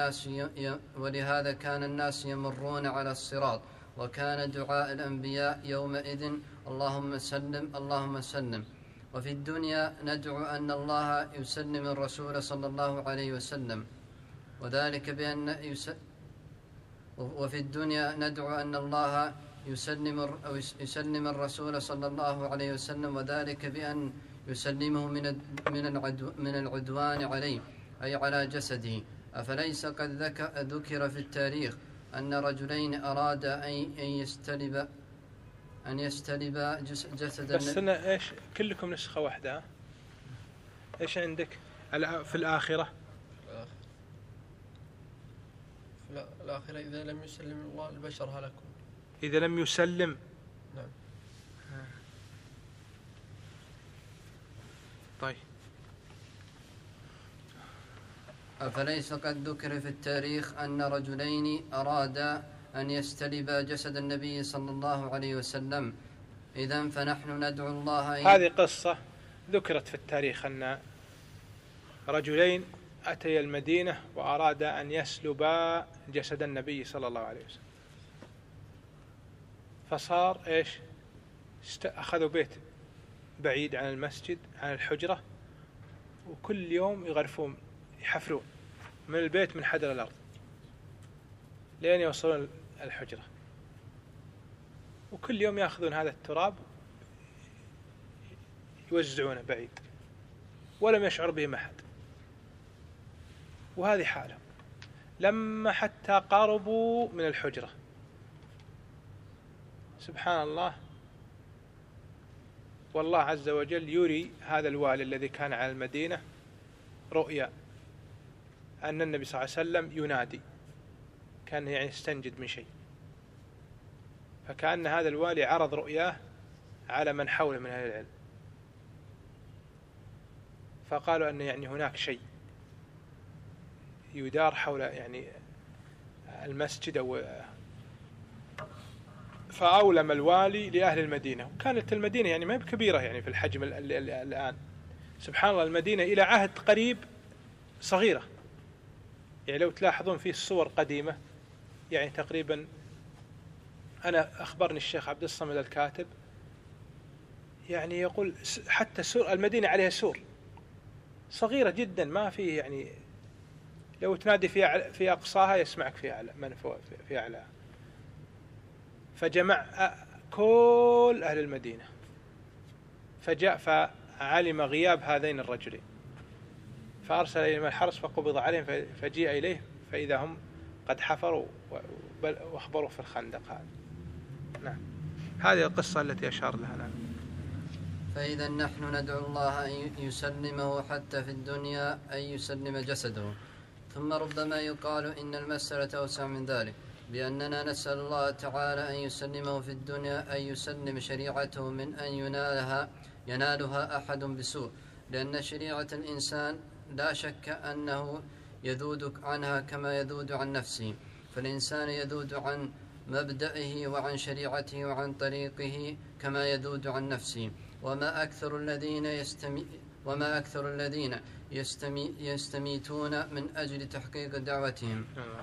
كان الناس يمرون على الصراط، وكان دعاء الأنبياء يومئذ اللهم سلم اللهم سلم. وفي الدنيا ندعو أن الله يسلم الرسول صلى الله عليه وسلم، وذلك بأن وفي الدنيا ندعو أن الله يسلم الرسول صلى الله عليه وسلم، وذلك بأن يسلمه من العدوان عليه، أي على جسده. أفليس قد ذكر في التاريخ أن رجلين أرادا أن يستلب جسد بس أنا إيش كلكم نسخة واحدة؟ إيش عندك في الآخرة؟ الآخرة إذا لم يسلم الله البشر هلكوا. إذا لم يسلم. نعم. طيب أفليس قد ذكر في التاريخ أن رجلين أرادا أن يستلبا جسد النبي صلى الله عليه وسلم؟ إذن فنحن ندعو الله هذه قصة ذكرت في التاريخ أن رجلين أتيا المدينة وأرادا أن يسلبا جسد النبي صلى الله عليه وسلم، فصار إيش؟ أخذوا بيت بعيد عن المسجد عن الحجرة، وكل يوم يغرفون يحفرون من البيت من حدر الأرض لين يوصلون الحجرة، وكل يوم يأخذون هذا التراب يوزعونه بعيد ولم يشعر به أحد. وهذه حالهم لما حتى قربوا من الحجرة، سبحان الله، والله عز وجل يري هذا الوالي الذي كان على المدينة رؤيا أن النبي صلى الله عليه وسلم ينادي، كان يعني يستنجد من شيء، فكأن هذا الوالي عرض رؤياه على من حوله من أهل العلم، فقالوا أن يعني هناك شيء يدار حول يعني المسجد أو فأولم الوالي لأهل المدينة. وكانت المدينة يعني ما هي بكبيرة يعني في الحجم الآن، سبحان الله، المدينة إلى عهد قريب صغيرة، يعني لو تلاحظون فيه الصور قديمة، يعني تقريبا أنا أخبرني الشيخ عبد الصمد الكاتب يعني يقول حتى سور المدينة عليها سور صغيرة جدا، ما فيه يعني لو تنادي في أقصاها يسمعك في أعلى من في أعلاها. فجمع كل أهل المدينة، فجاء فعلم غياب هذين الرجلين، فأرسل إليهم الحرس فقبض عليهم، فجيء إليه فإذا هم قد حفروا واخبروا في الخندق هذا. نعم، هذه القصة التي أشار لها. نعم. فإذا نحن ندعو الله أن يسلمه حتى في الدنيا، أن يسلم جسده. ثم ربما يقال إن المسألة أوسع من ذلك، بأننا نسأل الله تعالى أن يسلمه في الدنيا، أن يسلم شريعته من أن ينالها أحد بسوء، لأن شريعة الإنسان لا شك أنه يذود عنها كما يذود عن نفسه، فالإنسان يذود عن مبدئه وعن شريعته وعن طريقه كما يذود عن نفسه. وما أكثر الذين يستميتون من أجل تحقيق دعوتهم.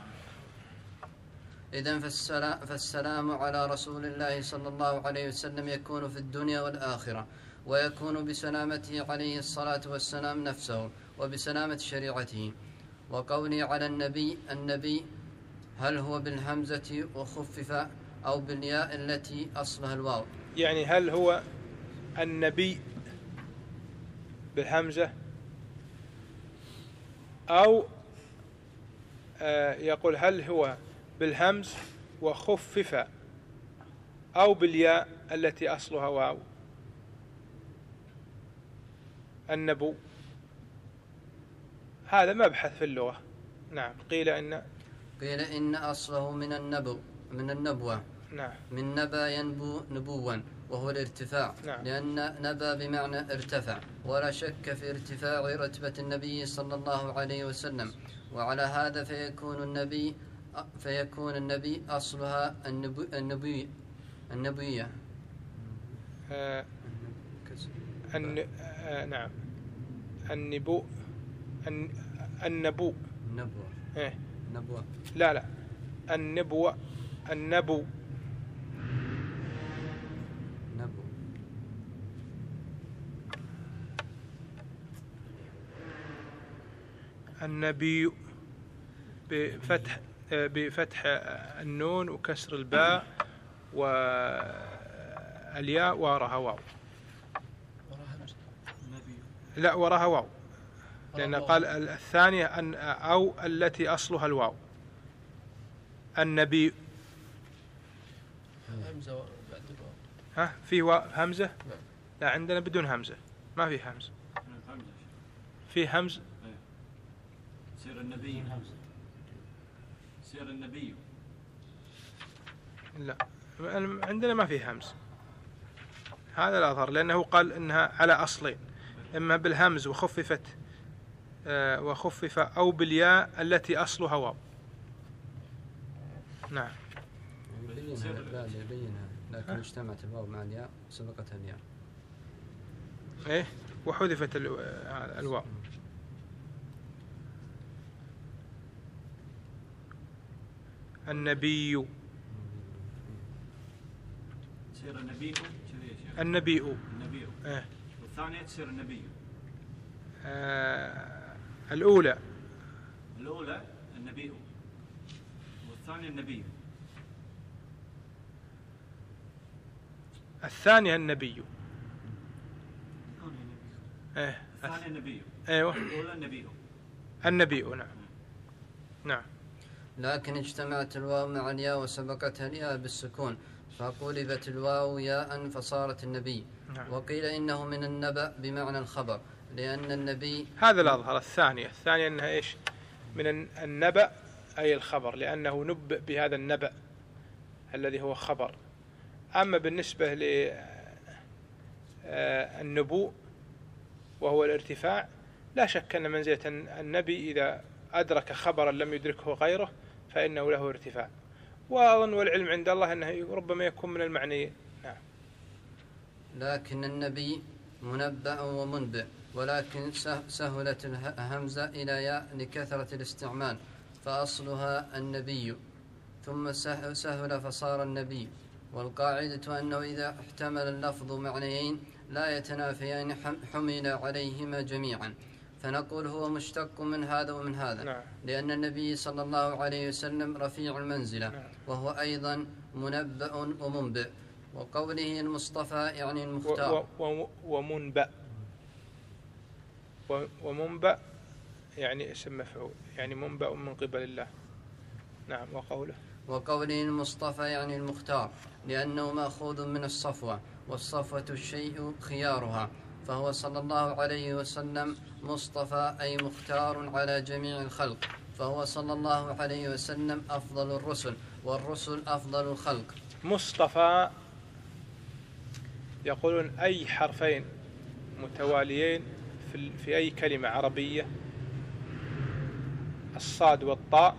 إذن فالسلام على رسول الله صلى الله عليه وسلم يكون في الدنيا والآخرة، ويكون بسلامته عليه الصلاة والسلام نفسه وبسلامة شريعته. وقولي على النبي هل هو بالهمزة وخفف أو بالياء التي أصلها الواو؟ يعني هل هو النبي بالهمزة أو يقول هل هو بالهمز وخفف أو بالياء التي أصلها واو؟ النبو هذا مبحث في اللغة. نعم. قيل إن أصله من النبوة. نعم. من نبا ينبو نبوا وهو الارتفاع. نعم. لأن نبا بمعنى ارتفع، ولا شك في ارتفاع رتبة النبي صلى الله عليه وسلم. وعلى هذا فيكون النبي أصلها النبوية. نعم. النبو. نبوة. إيه؟ نبوة. لا النبوة. النبو. النبي بفتح النون وكسر الباء والياء وراها واو. لا وراها واو، لأن قال الثانية أو التي أصلها الواو. النبي همزة بعد الواو. في همزة؟ لا عندنا بدون همزة، ما في همزة. في همز. سير النبي. سير النبي. لا عندنا ما في همز، هذا الأظهر، لأنه قال إنها على أصلين، إما بالهمز وخففت وخفف أو بالياء التي أصلها واو. نعم. يبينها لكن اجتمعت الواو مع الياء سبقتها الياء. إيه وحذفت الواو. النبي. تصير النبي كذي يا شيخ. النبي. النبي. إيه. والثانية تصير النبي. الأولى النبي والثانية النبي. الثانية النبي. إيه. الثانية النبي. أيوة. الأولى النبي. النبي. نعم. نعم. لكن اجتمعت الواو مع الياء وسبقتها الياء بالسكون فقلبت الواو ياء فصارت النبي. نعم. وقيل إنه من النبأ بمعنى الخبر لأن النبي هذا الأظهر. الثانية أنها إيش من النبأ أي الخبر لأنه نبأ بهذا النبأ الذي هو خبر. أما بالنسبة للنبوء وهو الارتفاع لا شك أن منزلة النبي إذا أدرك خبرا لم يدركه غيره فإنه له ارتفاع. وأظن والعلم عند الله أنه ربما يكون من المعنيين. نعم. لكن النبي منبأ ومنبئ ولكن سهلت الهمزة إلى ياء لكثرة الاستعمال فأصلها النبي ثم سهل فصار النبي. والقاعدة أنه إذا احتمل اللفظ معنيين لا يتنافيان حمل عليهما جميعا فنقول هو مشتق من هذا ومن هذا. نعم. لأن النبي صلى الله عليه وسلم رفيع المنزلة. نعم. وهو أيضا منبأ ومنبئ. وقوله المصطفى يعني المختار. ومنبأ. ومنبأ يعني اسم مفعول يعني منبأ من قبل الله. نعم. وقوله المصطفى يعني المختار لأنه مأخوذ من الصفوة والصفوة الشيء خيارها فهو صلى الله عليه وسلم مصطفى أي مختار على جميع الخلق فهو صلى الله عليه وسلم أفضل الرسل والرسل أفضل الخلق. مصطفى يقولون أي حرفين متواليين في أي كلمة عربية الصاد والطاء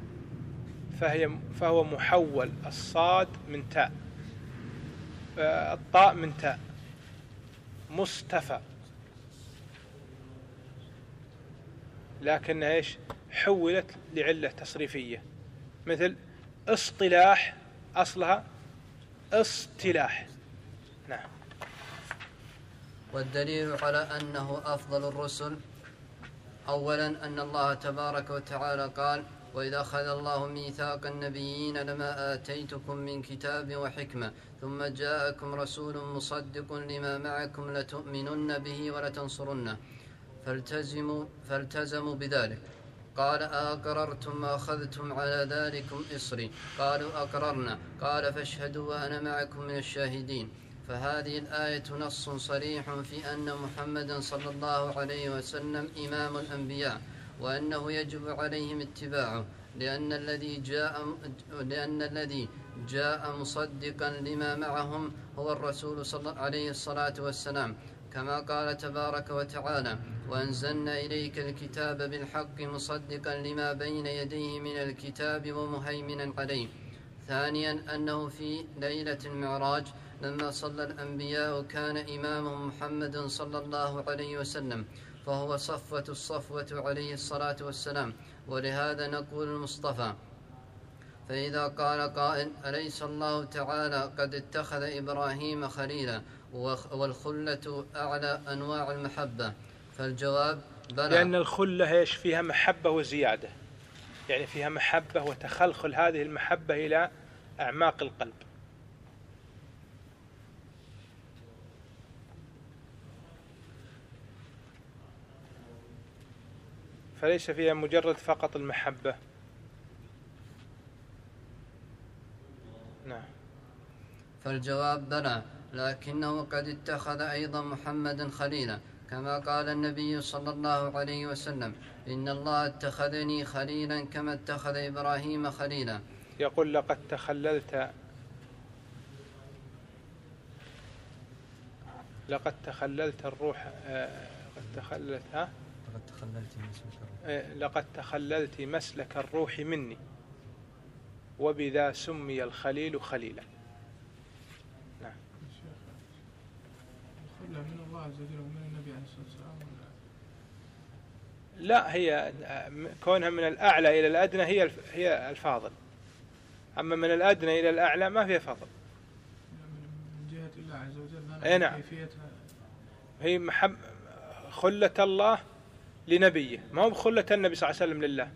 فهو محول الصاد من تاء الطاء من تاء مصطفى لكن إيش حولت لعلة تصريفية مثل اصطلاح أصلها اصطلاح. نعم. والدليل على أنه أفضل الرسل أولا أن الله تبارك وتعالى قال وإذا أخذ الله ميثاق النبيين لما آتيتكم من كتاب وحكمة ثم جاءكم رسول مصدق لما معكم لتؤمنن به ولتنصرنه فالتزموا بذلك. قال أقررتم وأخذتم على ذلكم إصري قالوا أقررنا قال فاشهدوا وأنا معكم من الشاهدين. فهذه الآية نص صريح في أن محمدا صلى الله عليه وسلم إمام الأنبياء وأنه يجب عليهم اتباعه لأن الذي جاء مصدقا لما معهم هو الرسول صلى الله عليه الصلاة والسلام كما قال تبارك وتعالى وأنزلنا إليك الكتاب بالحق مصدقا لما بين يديه من الكتاب ومهيمنا عليه. ثانيا أنه في ليلة المعراج لما صلى الأنبياء كان إمامهم محمد صلى الله عليه وسلم فهو صفوة الصفوة عليه الصلاة والسلام ولهذا نقول المصطفى. فإذا قال قائل أليس الله تعالى قد اتخذ إبراهيم خليلا والخلة أعلى أنواع المحبة فالجواب بلى. لأن الخلة إيش فيها محبة وزيادة يعني فيها محبة وتخلخل هذه المحبة إلى أعماق القلب. فليس فيها مجرد فقط المحبة. نعم. فالجواب بلى لكنه قد اتخذ أيضا محمدا خليلا كما قال النبي صلى الله عليه وسلم إن الله اتخذني خليلا كما اتخذ إبراهيم خليلا. يقول لقد تخللت الروح قد تخللت لقد تخللت مسلك الروح. لقد تخللت مسلك الروح مني وبذا سمي الخليل خليلا. نعم. الخلة من الله عز وجل ومن النبي عليه الصلاة والسلام لا، هي كونها من الأعلى إلى الأدنى هي الفاضل، أما من الأدنى إلى الأعلى ما فيها فضل. من جهة الله عز وجل. أي نعم. كيفيتها هي خلة الله لنبيه، ما هو بخلة النبي صلى الله عليه وسلم لله.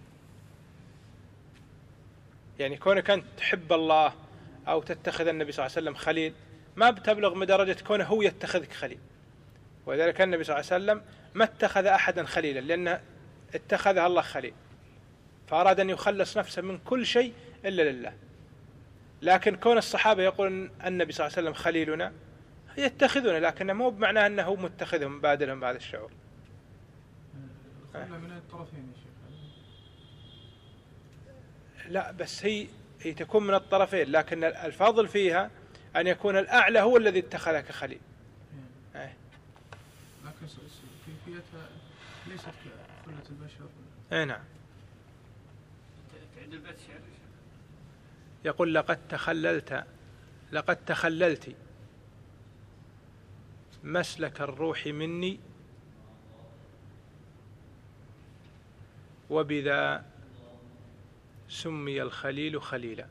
يعني كونك أنت تحب الله أو تتخذ النبي صلى الله عليه وسلم خليل ما بتبلغ من درجة كونه هو يتخذك خليل. ولذلك النبي صلى الله عليه وسلم ما اتخذ أحدا خليلا، لأن اتخذها الله خليل، فأراد أن يخلص نفسه من كل شيء إلا لله. لكن كون الصحابة يقول النبي صلى الله عليه وسلم خليلنا يتخذونه، لكن مو بمعنى أنه متخذهم بادلهم بهذا الشعور. الخلة من الطرفين يا شيخ. لا، بس هي تكون من الطرفين، لكن الفضل فيها أن يكون الأعلى هو الذي اتخذك خليل. لكن كيفيتها ليست كخلة البشر. أي نعم. تعد البيت شعر. يقول لقد تخللت مسلك الروح مني وبذا سمي الخليل خليلا.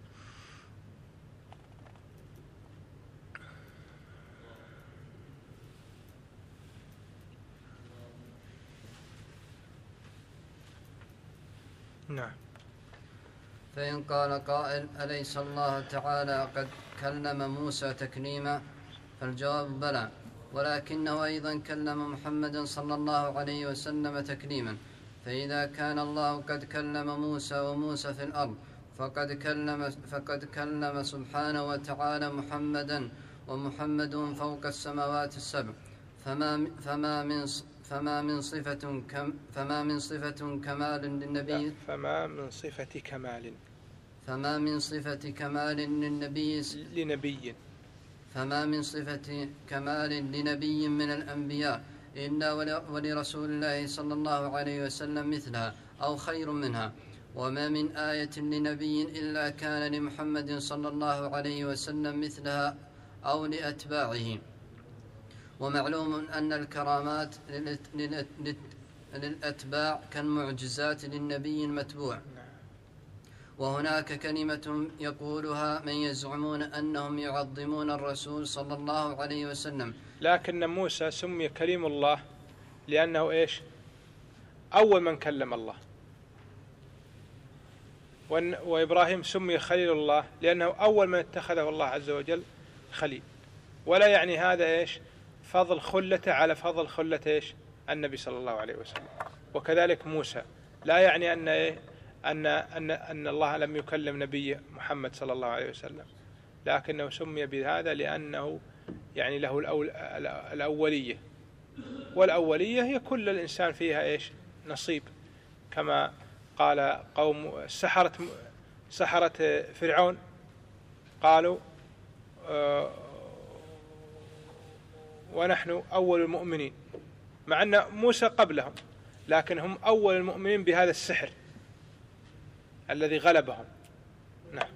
نعم. فإن قال قائل أليس الله تعالى قد كلم موسى تكليما؟ فالجواب بلى، ولكنه أيضا كلم محمدا صلى الله عليه وسلم تكليما. فإذا كان الله قد كلم موسى وموسى في الأرض فقد كلم سبحانه وتعالى محمدا، ومحمد فوق السماوات السبع، فما من صفة كمال للنبي فما من صفة كمال لنبي من الأنبياء إلا ولرسول الله صلى الله عليه وسلم مثلها أو خير منها. وما من آية لنبي إلا كان لمحمد صلى الله عليه وسلم مثلها أو لأتباعه. ومعلوم أن الكرامات للأتباع كالمعجزات للنبي المتبوع. وهناك كلمة يقولها من يزعمون أنهم يعظمون الرسول صلى الله عليه وسلم. لكن موسى سمي كليم الله لأنه إيش؟ أول من كلم الله. وإبراهيم سمي خليل الله لأنه أول من اتخذه الله عز وجل خليل. ولا يعني هذا إيش؟ فضل خلته على فضل خلة إيش؟ النبي صلى الله عليه وسلم. وكذلك موسى لا يعني أن إيه؟ أن الله لم يكلم نبي محمد صلى الله عليه وسلم، لكنه سمي بهذا لأنه يعني له الأولية، والأولية هي كل الإنسان فيها إيش؟ نصيب، كما قال قوم سحرة فرعون قالوا ونحن أول المؤمنين، مع أن موسى قبلهم، لكن هم أول المؤمنين بهذا السحر الذي غلبهم. نعم.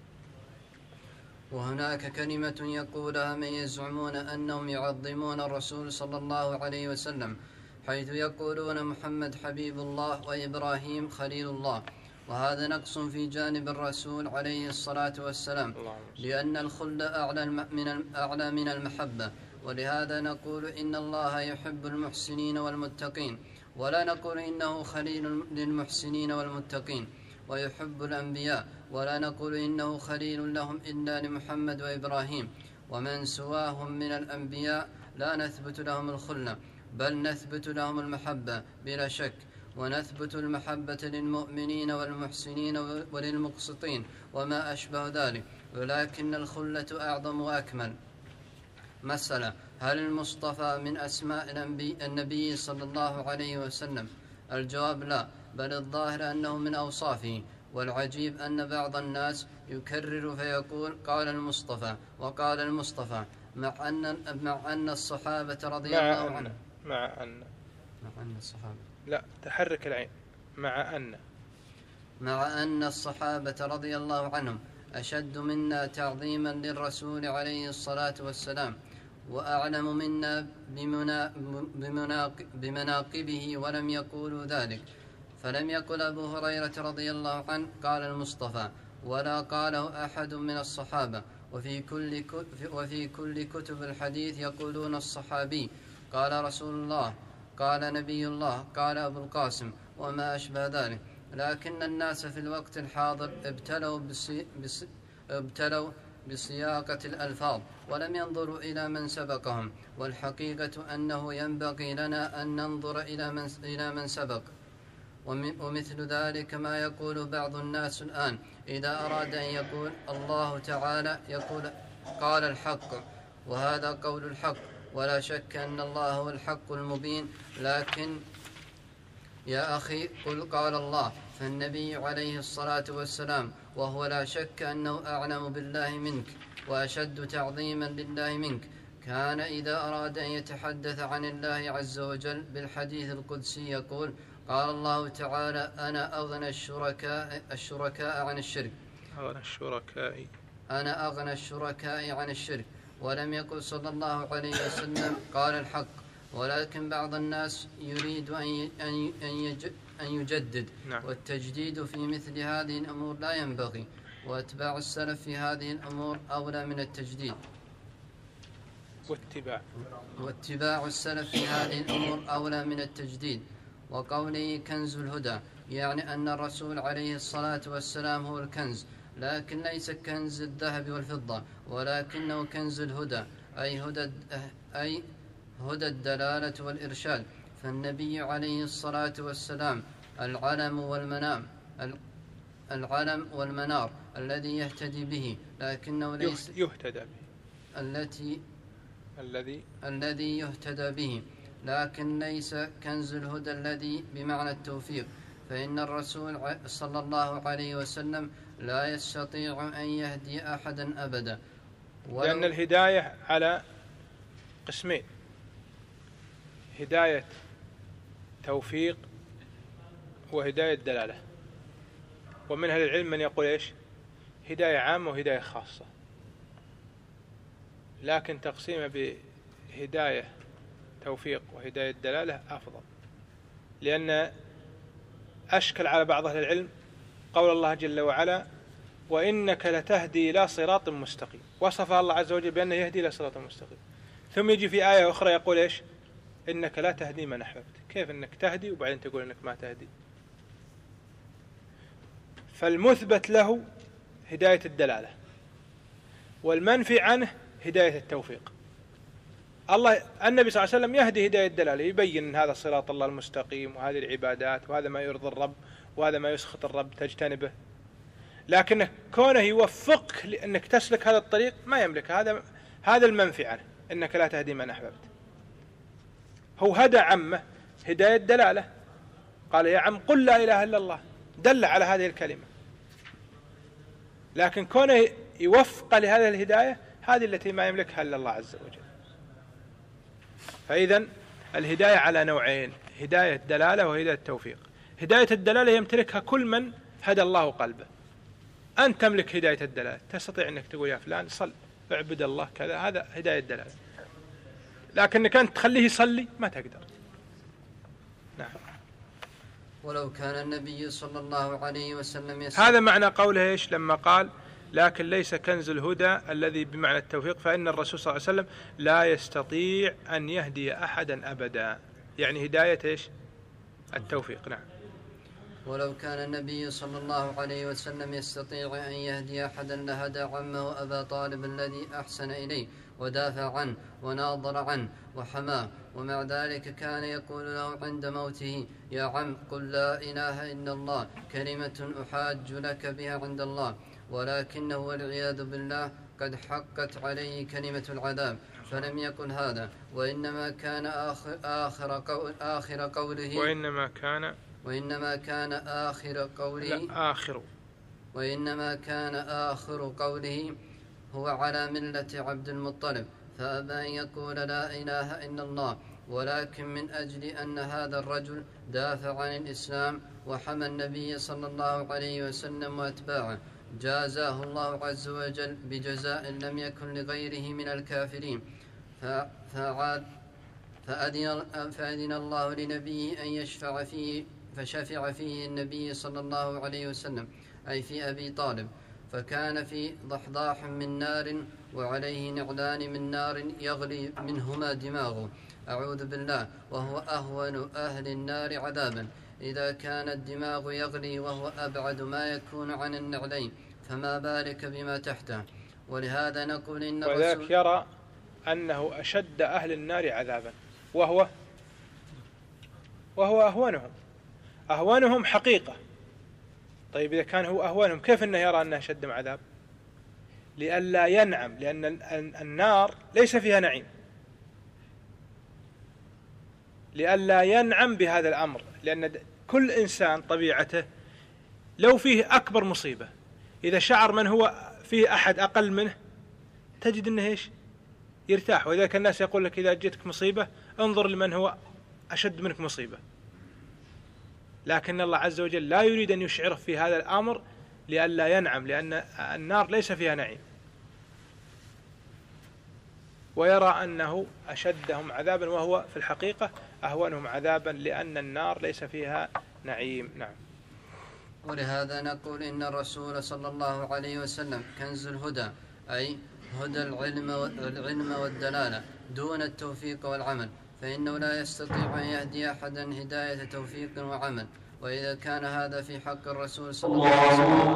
وهناك كلمة يقولها من يزعمون أنهم يعظمون الرسول صلى الله عليه وسلم، حيث يقولون محمد حبيب الله وإبراهيم خليل الله، وهذا نقص في جانب الرسول عليه الصلاة والسلام، لأن الخلة أعلى من المحبة. ولهذا نقول إن الله يحب المحسنين والمتقين، ولا نقول إنه خليل للمحسنين والمتقين. ويحب الأنبياء، ولا نقول إنه خليل لهم إلا لمحمد وإبراهيم. ومن سواهم من الأنبياء لا نثبت لهم الخلة، بل نثبت لهم المحبة بلا شك، ونثبت المحبة للمؤمنين والمحسنين وللمقسطين وما أشبه ذلك، ولكن الخلة أعظم وأكمل. مسألة: هل المصطفى من أسماء النبي صلى الله عليه وسلم؟ الجواب: لا، بل الظاهر أنه من أوصافه. والعجيب أن بعض الناس يكرر فيقول قال المصطفى وقال المصطفى، مع أن الصحابة رضي الله عنهم مع أن الصحابة لا، تحرك العين. مع أن الصحابة رضي الله عنهم أشد منا تعظيما للرسول عليه الصلاة والسلام وأعلم منا بمناقبه ولم يقولوا ذلك. فلم يقل أبو هريرة رضي الله عنه قال المصطفى، ولا قاله أحد من الصحابة. وفي كل كتب الحديث يقولون الصحابي، قال رسول الله، قال نبي الله، قال أبو القاسم، وما أشبه ذلك. لكن الناس في الوقت الحاضر ابتلوا بسياقة الألفاظ ولم ينظروا إلى من سبقهم، والحقيقة أنه ينبغي لنا أن ننظر إلى من سبق. ومثل ذلك ما يقول بعض الناس الآن إذا أراد أن يقول الله تعالى يقول قال الحق، وهذا قول الحق، ولا شك أن الله هو الحق المبين. لكن يا أخي قل قال الله، فالنبي عليه الصلاة والسلام وهو لا شك أنه أعلم بالله منك وأشد تعظيما لله منك، كان إذا أراد أن يتحدث عن الله عز وجل بالحديث القدسي يقول قال الله تعالى أنا أغنى الشركاء عن الشرك، أنا أغنى الشركاء عن الشرك. ولم يقل صلى الله عليه وسلم قال الحق. ولكن بعض الناس يريد أن يجدد، والتجديد في مثل هذه الأمور لا ينبغي، واتباع السلف في هذه الأمور أولى من التجديد. واتباع السلف في هذه الأمور أولى من التجديد. وقوله كنز الهدى يعني أن الرسول عليه الصلاة والسلام هو الكنز، لكن ليس كنز الذهب والفضة، ولكنه كنز الهدى، أي هدى الدلالة والإرشاد. فالنبي عليه الصلاة والسلام العلم والمنار الذي يهتدي به، لكنه ليس الذي يهتدى به، لكن ليس كنز الهدى الذي بمعنى التوفيق. فإن الرسول صلى الله عليه وسلم لا يستطيع أن يهدي أحدا أبدا، لأن الهداية على قسمين: هداية توفيق وهداية دلالة. ومن أهل العلم من يقول إيش؟ هداية عامة وهداية خاصة، لكن تقسيمه بهداية توفيق وهداية دلالة أفضل، لأن أشكل على بعض أهل العلم قول الله جل وعلا وإنك لتهدي إلى صراط مستقيم، وصفها الله عز وجل بأنه يهدي إلى صراط مستقيم، ثم يجي في آية أخرى يقول إيش؟ إنك لا تهدي من أحببت. كيف إنك تهدي وبعدين تقول إنك ما تهدي؟ فالمثبت له هداية الدلالة، والمنفي عنه هداية التوفيق. النبي صلى الله عليه وسلم يهدي هداية الدلالة، يبين أن هذا صراط الله المستقيم، وهذه العبادات، وهذا ما يرضي الرب، وهذا ما يسخط الرب تجتنبه. لكن كونه يوفقك لأنك تسلك هذا الطريق ما يملك، هذا المنفي عنه، إنك لا تهدي من أحببت. هو هدى عمه هداية دلالة، قال يا عم قل لا إله إلا الله، دل على هذه الكلمة. لكن كونه يوفق لهذه الهداية هذه التي ما يملكها إلا الله عز وجل. فإذن الهداية على نوعين: هداية دلالة وهداية توفيق. هداية الدلالة يمتلكها كل من هدى الله قلبه. أنت تملك هداية الدلالة، تستطيع أنك تقول يا فلان صل، اعبد الله كذا، هذا هداية دلالة. لكنك أنت تخليه يصلي ما تقدر. نعم. ولو كان النبي صلى الله عليه وسلم هذا معنى قوله إيش لما قال لكن ليس كنز الهدى الذي بمعنى التوفيق، فإن الرسول صلى الله عليه وسلم لا يستطيع أن يهدي أحدا أبدا، يعني هداية إيش؟ التوفيق. نعم. ولو كان النبي صلى الله عليه وسلم يستطيع أن يهدي أحدا لهدى عمه أبا طالب الذي أحسن إليه ودافع عنه وناظر عنه وحماه، ومع ذلك كان يقول له عند موته يا عم قل لا إله إلا الله، كلمة أحاج لك بها عند الله. ولكنه والعياذ بالله قد حقت عليه كلمة العذاب، فلم يقل هذا، وإنما كان آخر قوله وإنما كان آخر قوله هو على ملة عبد المطلب، فأبى أن يقول لا إله إلا الله، ولكن من أجل أن هذا الرجل دافع عن الإسلام وحمى النبي صلى الله عليه وسلم وأتباعه جازاه الله عز وجل بجزاء لم يكن لغيره من الكافرين، فأذن الله لنبيه أن يشفع فيه، فشفع فيه النبي صلى الله عليه وسلم أي في أبي طالب، فكان في ضحضاح من نار وعليه نعلان من نار يغلي منهما دماغه، أعوذ بالله، وهو أهون أهل النار عذابا إذا كان الدماغ يغلي وهو أبعد ما يكون عن النعلين، فما بالك بما تحته. ولهذا نقول إن وذلك يرى أنه أشد أهل النار عذابا وهو أهونهم حقيقة. طيب إذا كان هو أهونهم كيف أنه يرى أنه أشدهم عذاب؟ لئلا ينعم، لأن النار ليس فيها نعيم، لئلا ينعم بهذا الأمر، لأن كل إنسان طبيعته لو فيه أكبر مصيبة إذا شعر من هو فيه أحد أقل منه تجد أنه إيش؟ يرتاح. وإذا الناس يقول لك إذا جتك مصيبة انظر لمن هو أشد منك مصيبة، لكن الله عز وجل لا يريد أن يشعره في هذا الأمر لئلا ينعم، لأن النار ليس فيها نعيم، ويرى أنه أشدهم عذابا وهو في الحقيقة أهونهم عذابا، لأن النار ليس فيها نعيم. نعم. ولهذا نقول إن الرسول صلى الله عليه وسلم كنز الهدى، أي هدى العلم والدلالة دون التوفيق والعمل، فإنه لا يستطيع أن يهدي أحدا هداية توفيق وعمل، وإذا كان هذا في حق الرسول صلى الله عليه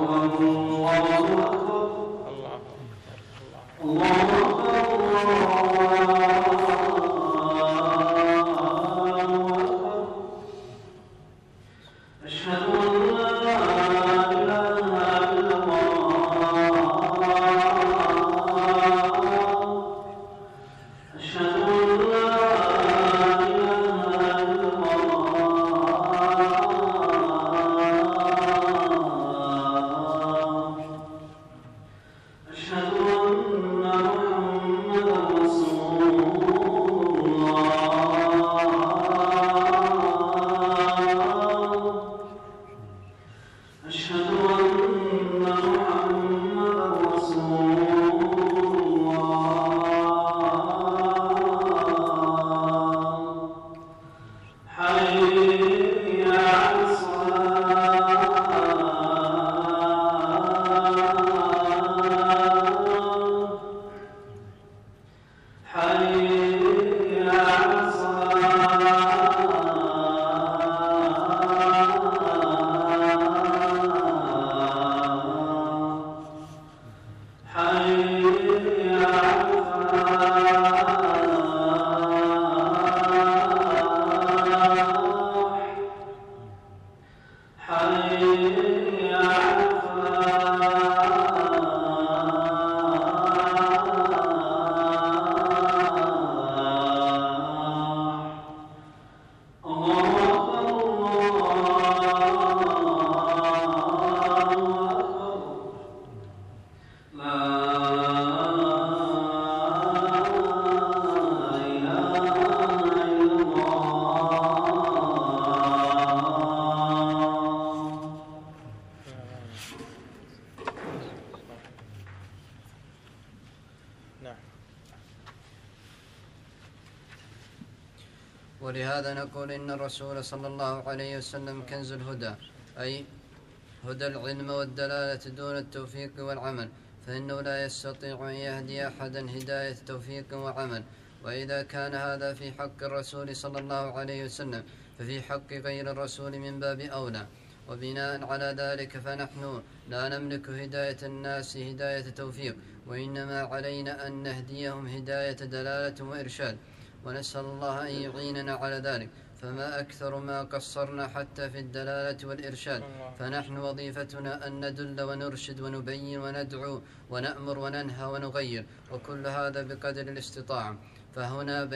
ولهذا نقول إن الرسول صلى الله عليه وسلم كنز الهدى، أي هدى العلم والدلالة دون التوفيق والعمل، فإنه لا يستطيع أن يهدي أحدا هداية توفيق وعمل، وإذا كان هذا في حق الرسول صلى الله عليه وسلم ففي حق غير الرسول من باب أولى. وبناء على ذلك فنحن لا نملك هداية الناس هداية توفيق، وإنما علينا أن نهديهم هداية دلالة وإرشاد، ونسأل الله أن يعيننا على ذلك، فما أكثر ما قصرنا حتى في الدلالة والإرشاد، فنحن وظيفتنا أن ندل ونرشد ونبين وندعو ونأمر وننهى ونغير، وكل هذا بقدر الاستطاعة. فهنا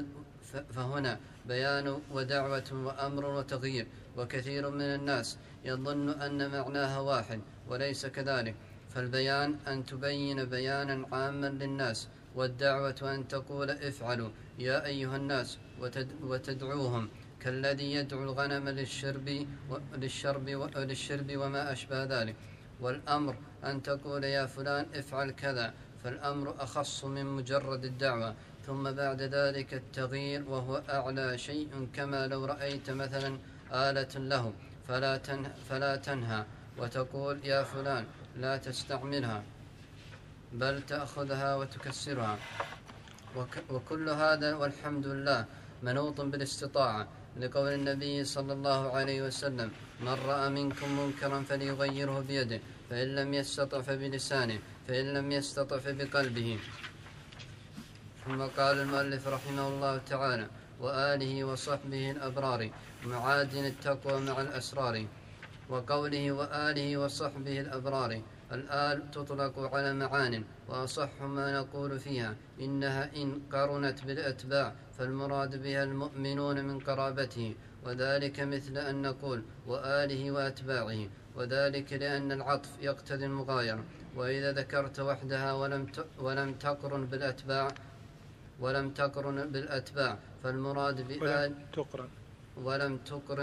بيان ودعوة وأمر وتغيير، وكثير من الناس يظن أن معناها واحد وليس كذلك، فالبيان أن تبين بيانا عاما للناس، والدعوة أن تقول افعلوا يا أيها الناس وتدعوهم كالذي يدعو الغنم للشرب وما أشبه ذلك. والأمر أن تقول يا فلان افعل كذا، فالأمر أخص من مجرد الدعوة. ثم بعد ذلك التغيير وهو أعلى شيء، كما لو رأيت مثلا آلة له فلا تنهى وتقول يا فلان لا تستعملها بل تأخذها وتكسرها. وكل هذا والحمد لله منوط بالاستطاعة، لقول النبي صلى الله عليه وسلم من رأى منكم منكرا فليغيره بيده، فإن لم يستطع فبلسانه، فإن لم يستطع فبقلبه. ثم قال المؤلف رحمه الله تعالى وآله وصحبه الأبرار معادن التقوى مع الأسرار. وقوله وآله وصحبه الأبرار، الآل تطلق على معان، وأصح ما نقول فيها إنها إن قرنت بالأتباع فالمراد بها المؤمنون من قرابته، وذلك مثل أن نقول وآله وأتباعه، وذلك لأن العطف يقتضي المغايرة. وإذا ذكرت وحدها ولم تقرن بالأتباع فالمراد بآل ولم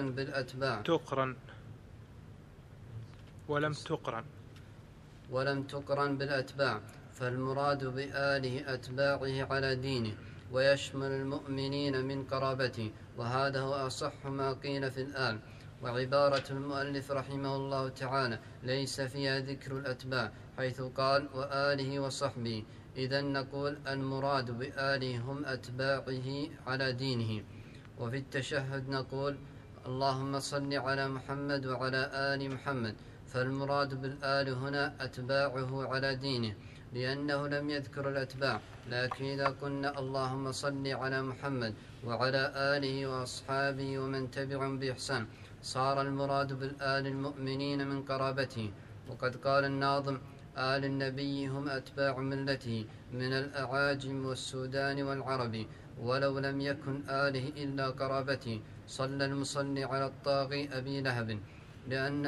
تقرن بالأتباع فالمراد بآله أتباعه على دينه، ويشمل المؤمنين من قرابته، وهذا هو أصح ما قيل في الآل. وعبارة المؤلف رحمه الله تعالى ليس فيها ذكر الأتباع، حيث قال وآله وصحبه، إذن نقول المراد بآله هم أتباعه على دينه. وفي التشهد نقول اللهم صل على محمد وعلى آل محمد، فالمراد بالآل هنا أتباعه على دينه، لأنه لم يذكر الأتباع. لكن إذا قلنا اللهم صل على محمد وعلى آله وأصحابه ومن تبعهم بإحسان، صار المراد بالآل المؤمنين من قرابته. وقد قال الناظم آل النبي هم أتباع ملته من الأعاجم والسودان والعرب، ولو لم يكن آله إلا قرابته صلى المصلي على الطاغي أبي لهب، لأن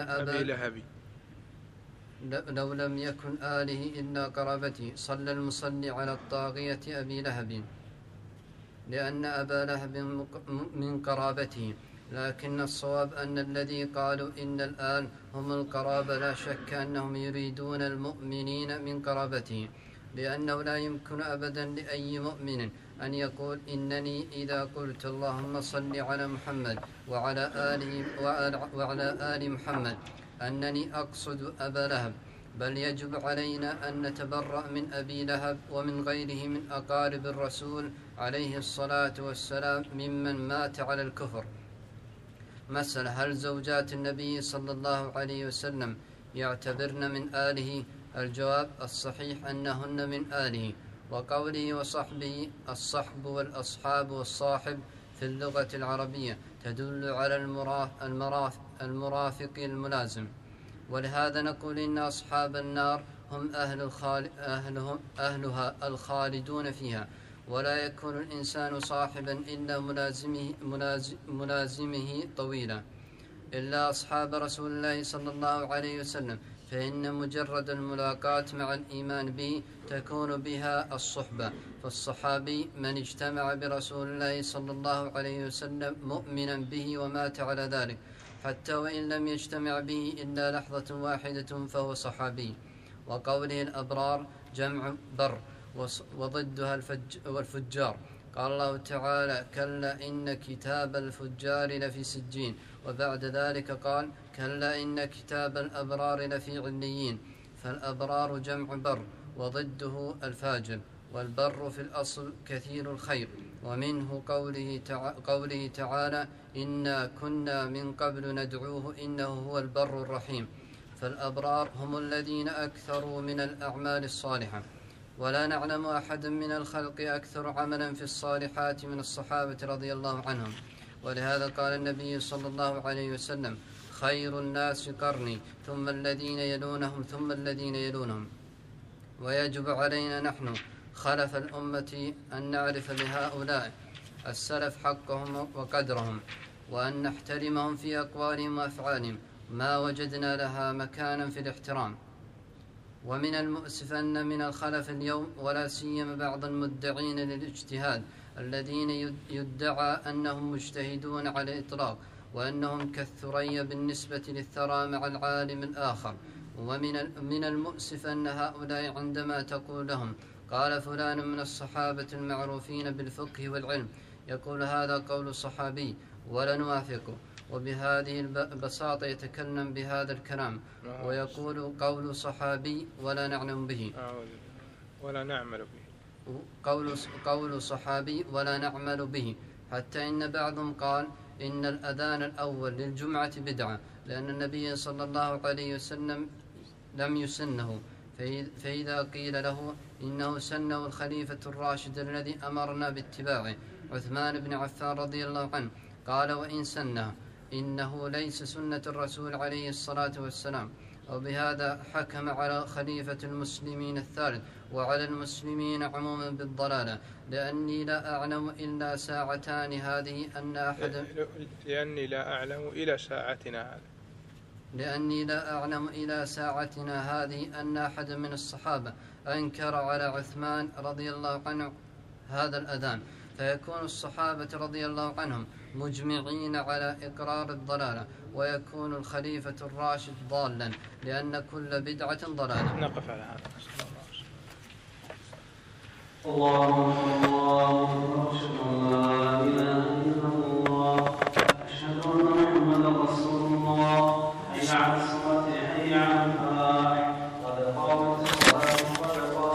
لو لم يكن آله إلا قرابته صلى المصلي على الطاغية أبي لهب، لأن أبا لهب من قرابته. لكن الصواب أن الذي قالوا إن الآل هم القرابة لا شك أنهم يريدون المؤمنين من قرابته، لأنه لا يمكن أبدا لأي مؤمن أن يقول إنني إذا قلت اللهم صل على محمد وعلى آل محمد أنني أقصد أبا لهب، بل يجب علينا أن نتبرأ من أبي لهب ومن غيره من أقارب الرسول عليه الصلاة والسلام ممن مات على الكفر. مثلا هل زوجات النبي صلى الله عليه وسلم يعتبرن من آله؟ الجواب الصحيح أنهن من آله. وقوله وصحبه، الصحب والأصحاب والصاحب في اللغة العربية تدل على المرافق الملازم، ولهذا نقول إن أصحاب النار هم أهلها الخالدون فيها. ولا يكون الإنسان صاحبا إلا ملازمه طويلا، إلا أصحاب رسول الله صلى الله عليه وسلم، فإن مجرد الملاقاة مع الإيمان به تكون بها الصحبة. فالصحابي من اجتمع برسول الله صلى الله عليه وسلم مؤمنا به ومات على ذلك، حتى وإن لم يجتمع به إلا لحظة واحدة فهو صحابي. وقوله الأبرار جمع بر، وضدها الفجار. قال الله تعالى كلا إن كتاب الفجار لفي سجين، وبعد ذلك قال كلا إن كتاب الأبرار لفي عليين. فالأبرار جمع بر، وضده الفاجر، والبر في الأصل كثير الخير. ومنه قوله تعالى إنا كنا من قبل ندعوه إنه هو البر الرحيم. فالأبرار هم الذين أكثروا من الأعمال الصالحة، ولا نعلم أحدا من الخلق أكثر عملا في الصالحات من الصحابة رضي الله عنهم. ولهذا قال النبي صلى الله عليه وسلم خير الناس قرني ثم الذين يلونهم ثم الذين يلونهم. ويجب علينا نحن خلف الأمة أن نعرف لهؤلاء السلف حقهم وقدرهم، وأن نحترمهم في أقوالهم وأفعالهم ما وجدنا لها مكانا في الاحترام. ومن المؤسف أن من الخلف اليوم ولا سيما بعض المدعين للاجتهاد الذين يدعى أنهم مجتهدون على الإطلاق وأنهم كالثريا بالنسبة للثرى مع العالم الآخر. ومن المؤسف أن هؤلاء عندما تقول لهم قال فلان من الصحابة المعروفين بالفقه والعلم يقول هذا قول صحابي ولا نوافقه، وبهذه البساطة يتكلم بهذا الكلام ويقول قول صحابي ولا نعلم به ولا نعمل به، قول صحابي ولا نعمل به، حتى إن بعضهم قال إن الأذان الأول للجمعة بدعة لأن النبي صلى الله عليه وسلم لم يسنه، فإذا قيل له إنه سنه الخليفة الراشد الذي أمرنا باتباعه عثمان بن عفان رضي الله عنه، قال وإن سنه إنه ليس سنة الرسول عليه الصلاة والسلام. وبهذا حكم على خليفة المسلمين الثالث وعلى المسلمين عموما بالضلالة، لأني لا أعلم إلا ساعتان هذه أن أحد لأني لا أعلم إلى ساعتنا هذه أن أحد من الصحابة أنكر على عثمان رضي الله عنه هذا الأذان، فيكون الصحابة رضي الله عنهم مجمعين على إقرار الضلالة، ويكون الخليفة الراشد ضالا لأن كل بدعة ضلالة. نقف على هذا. الله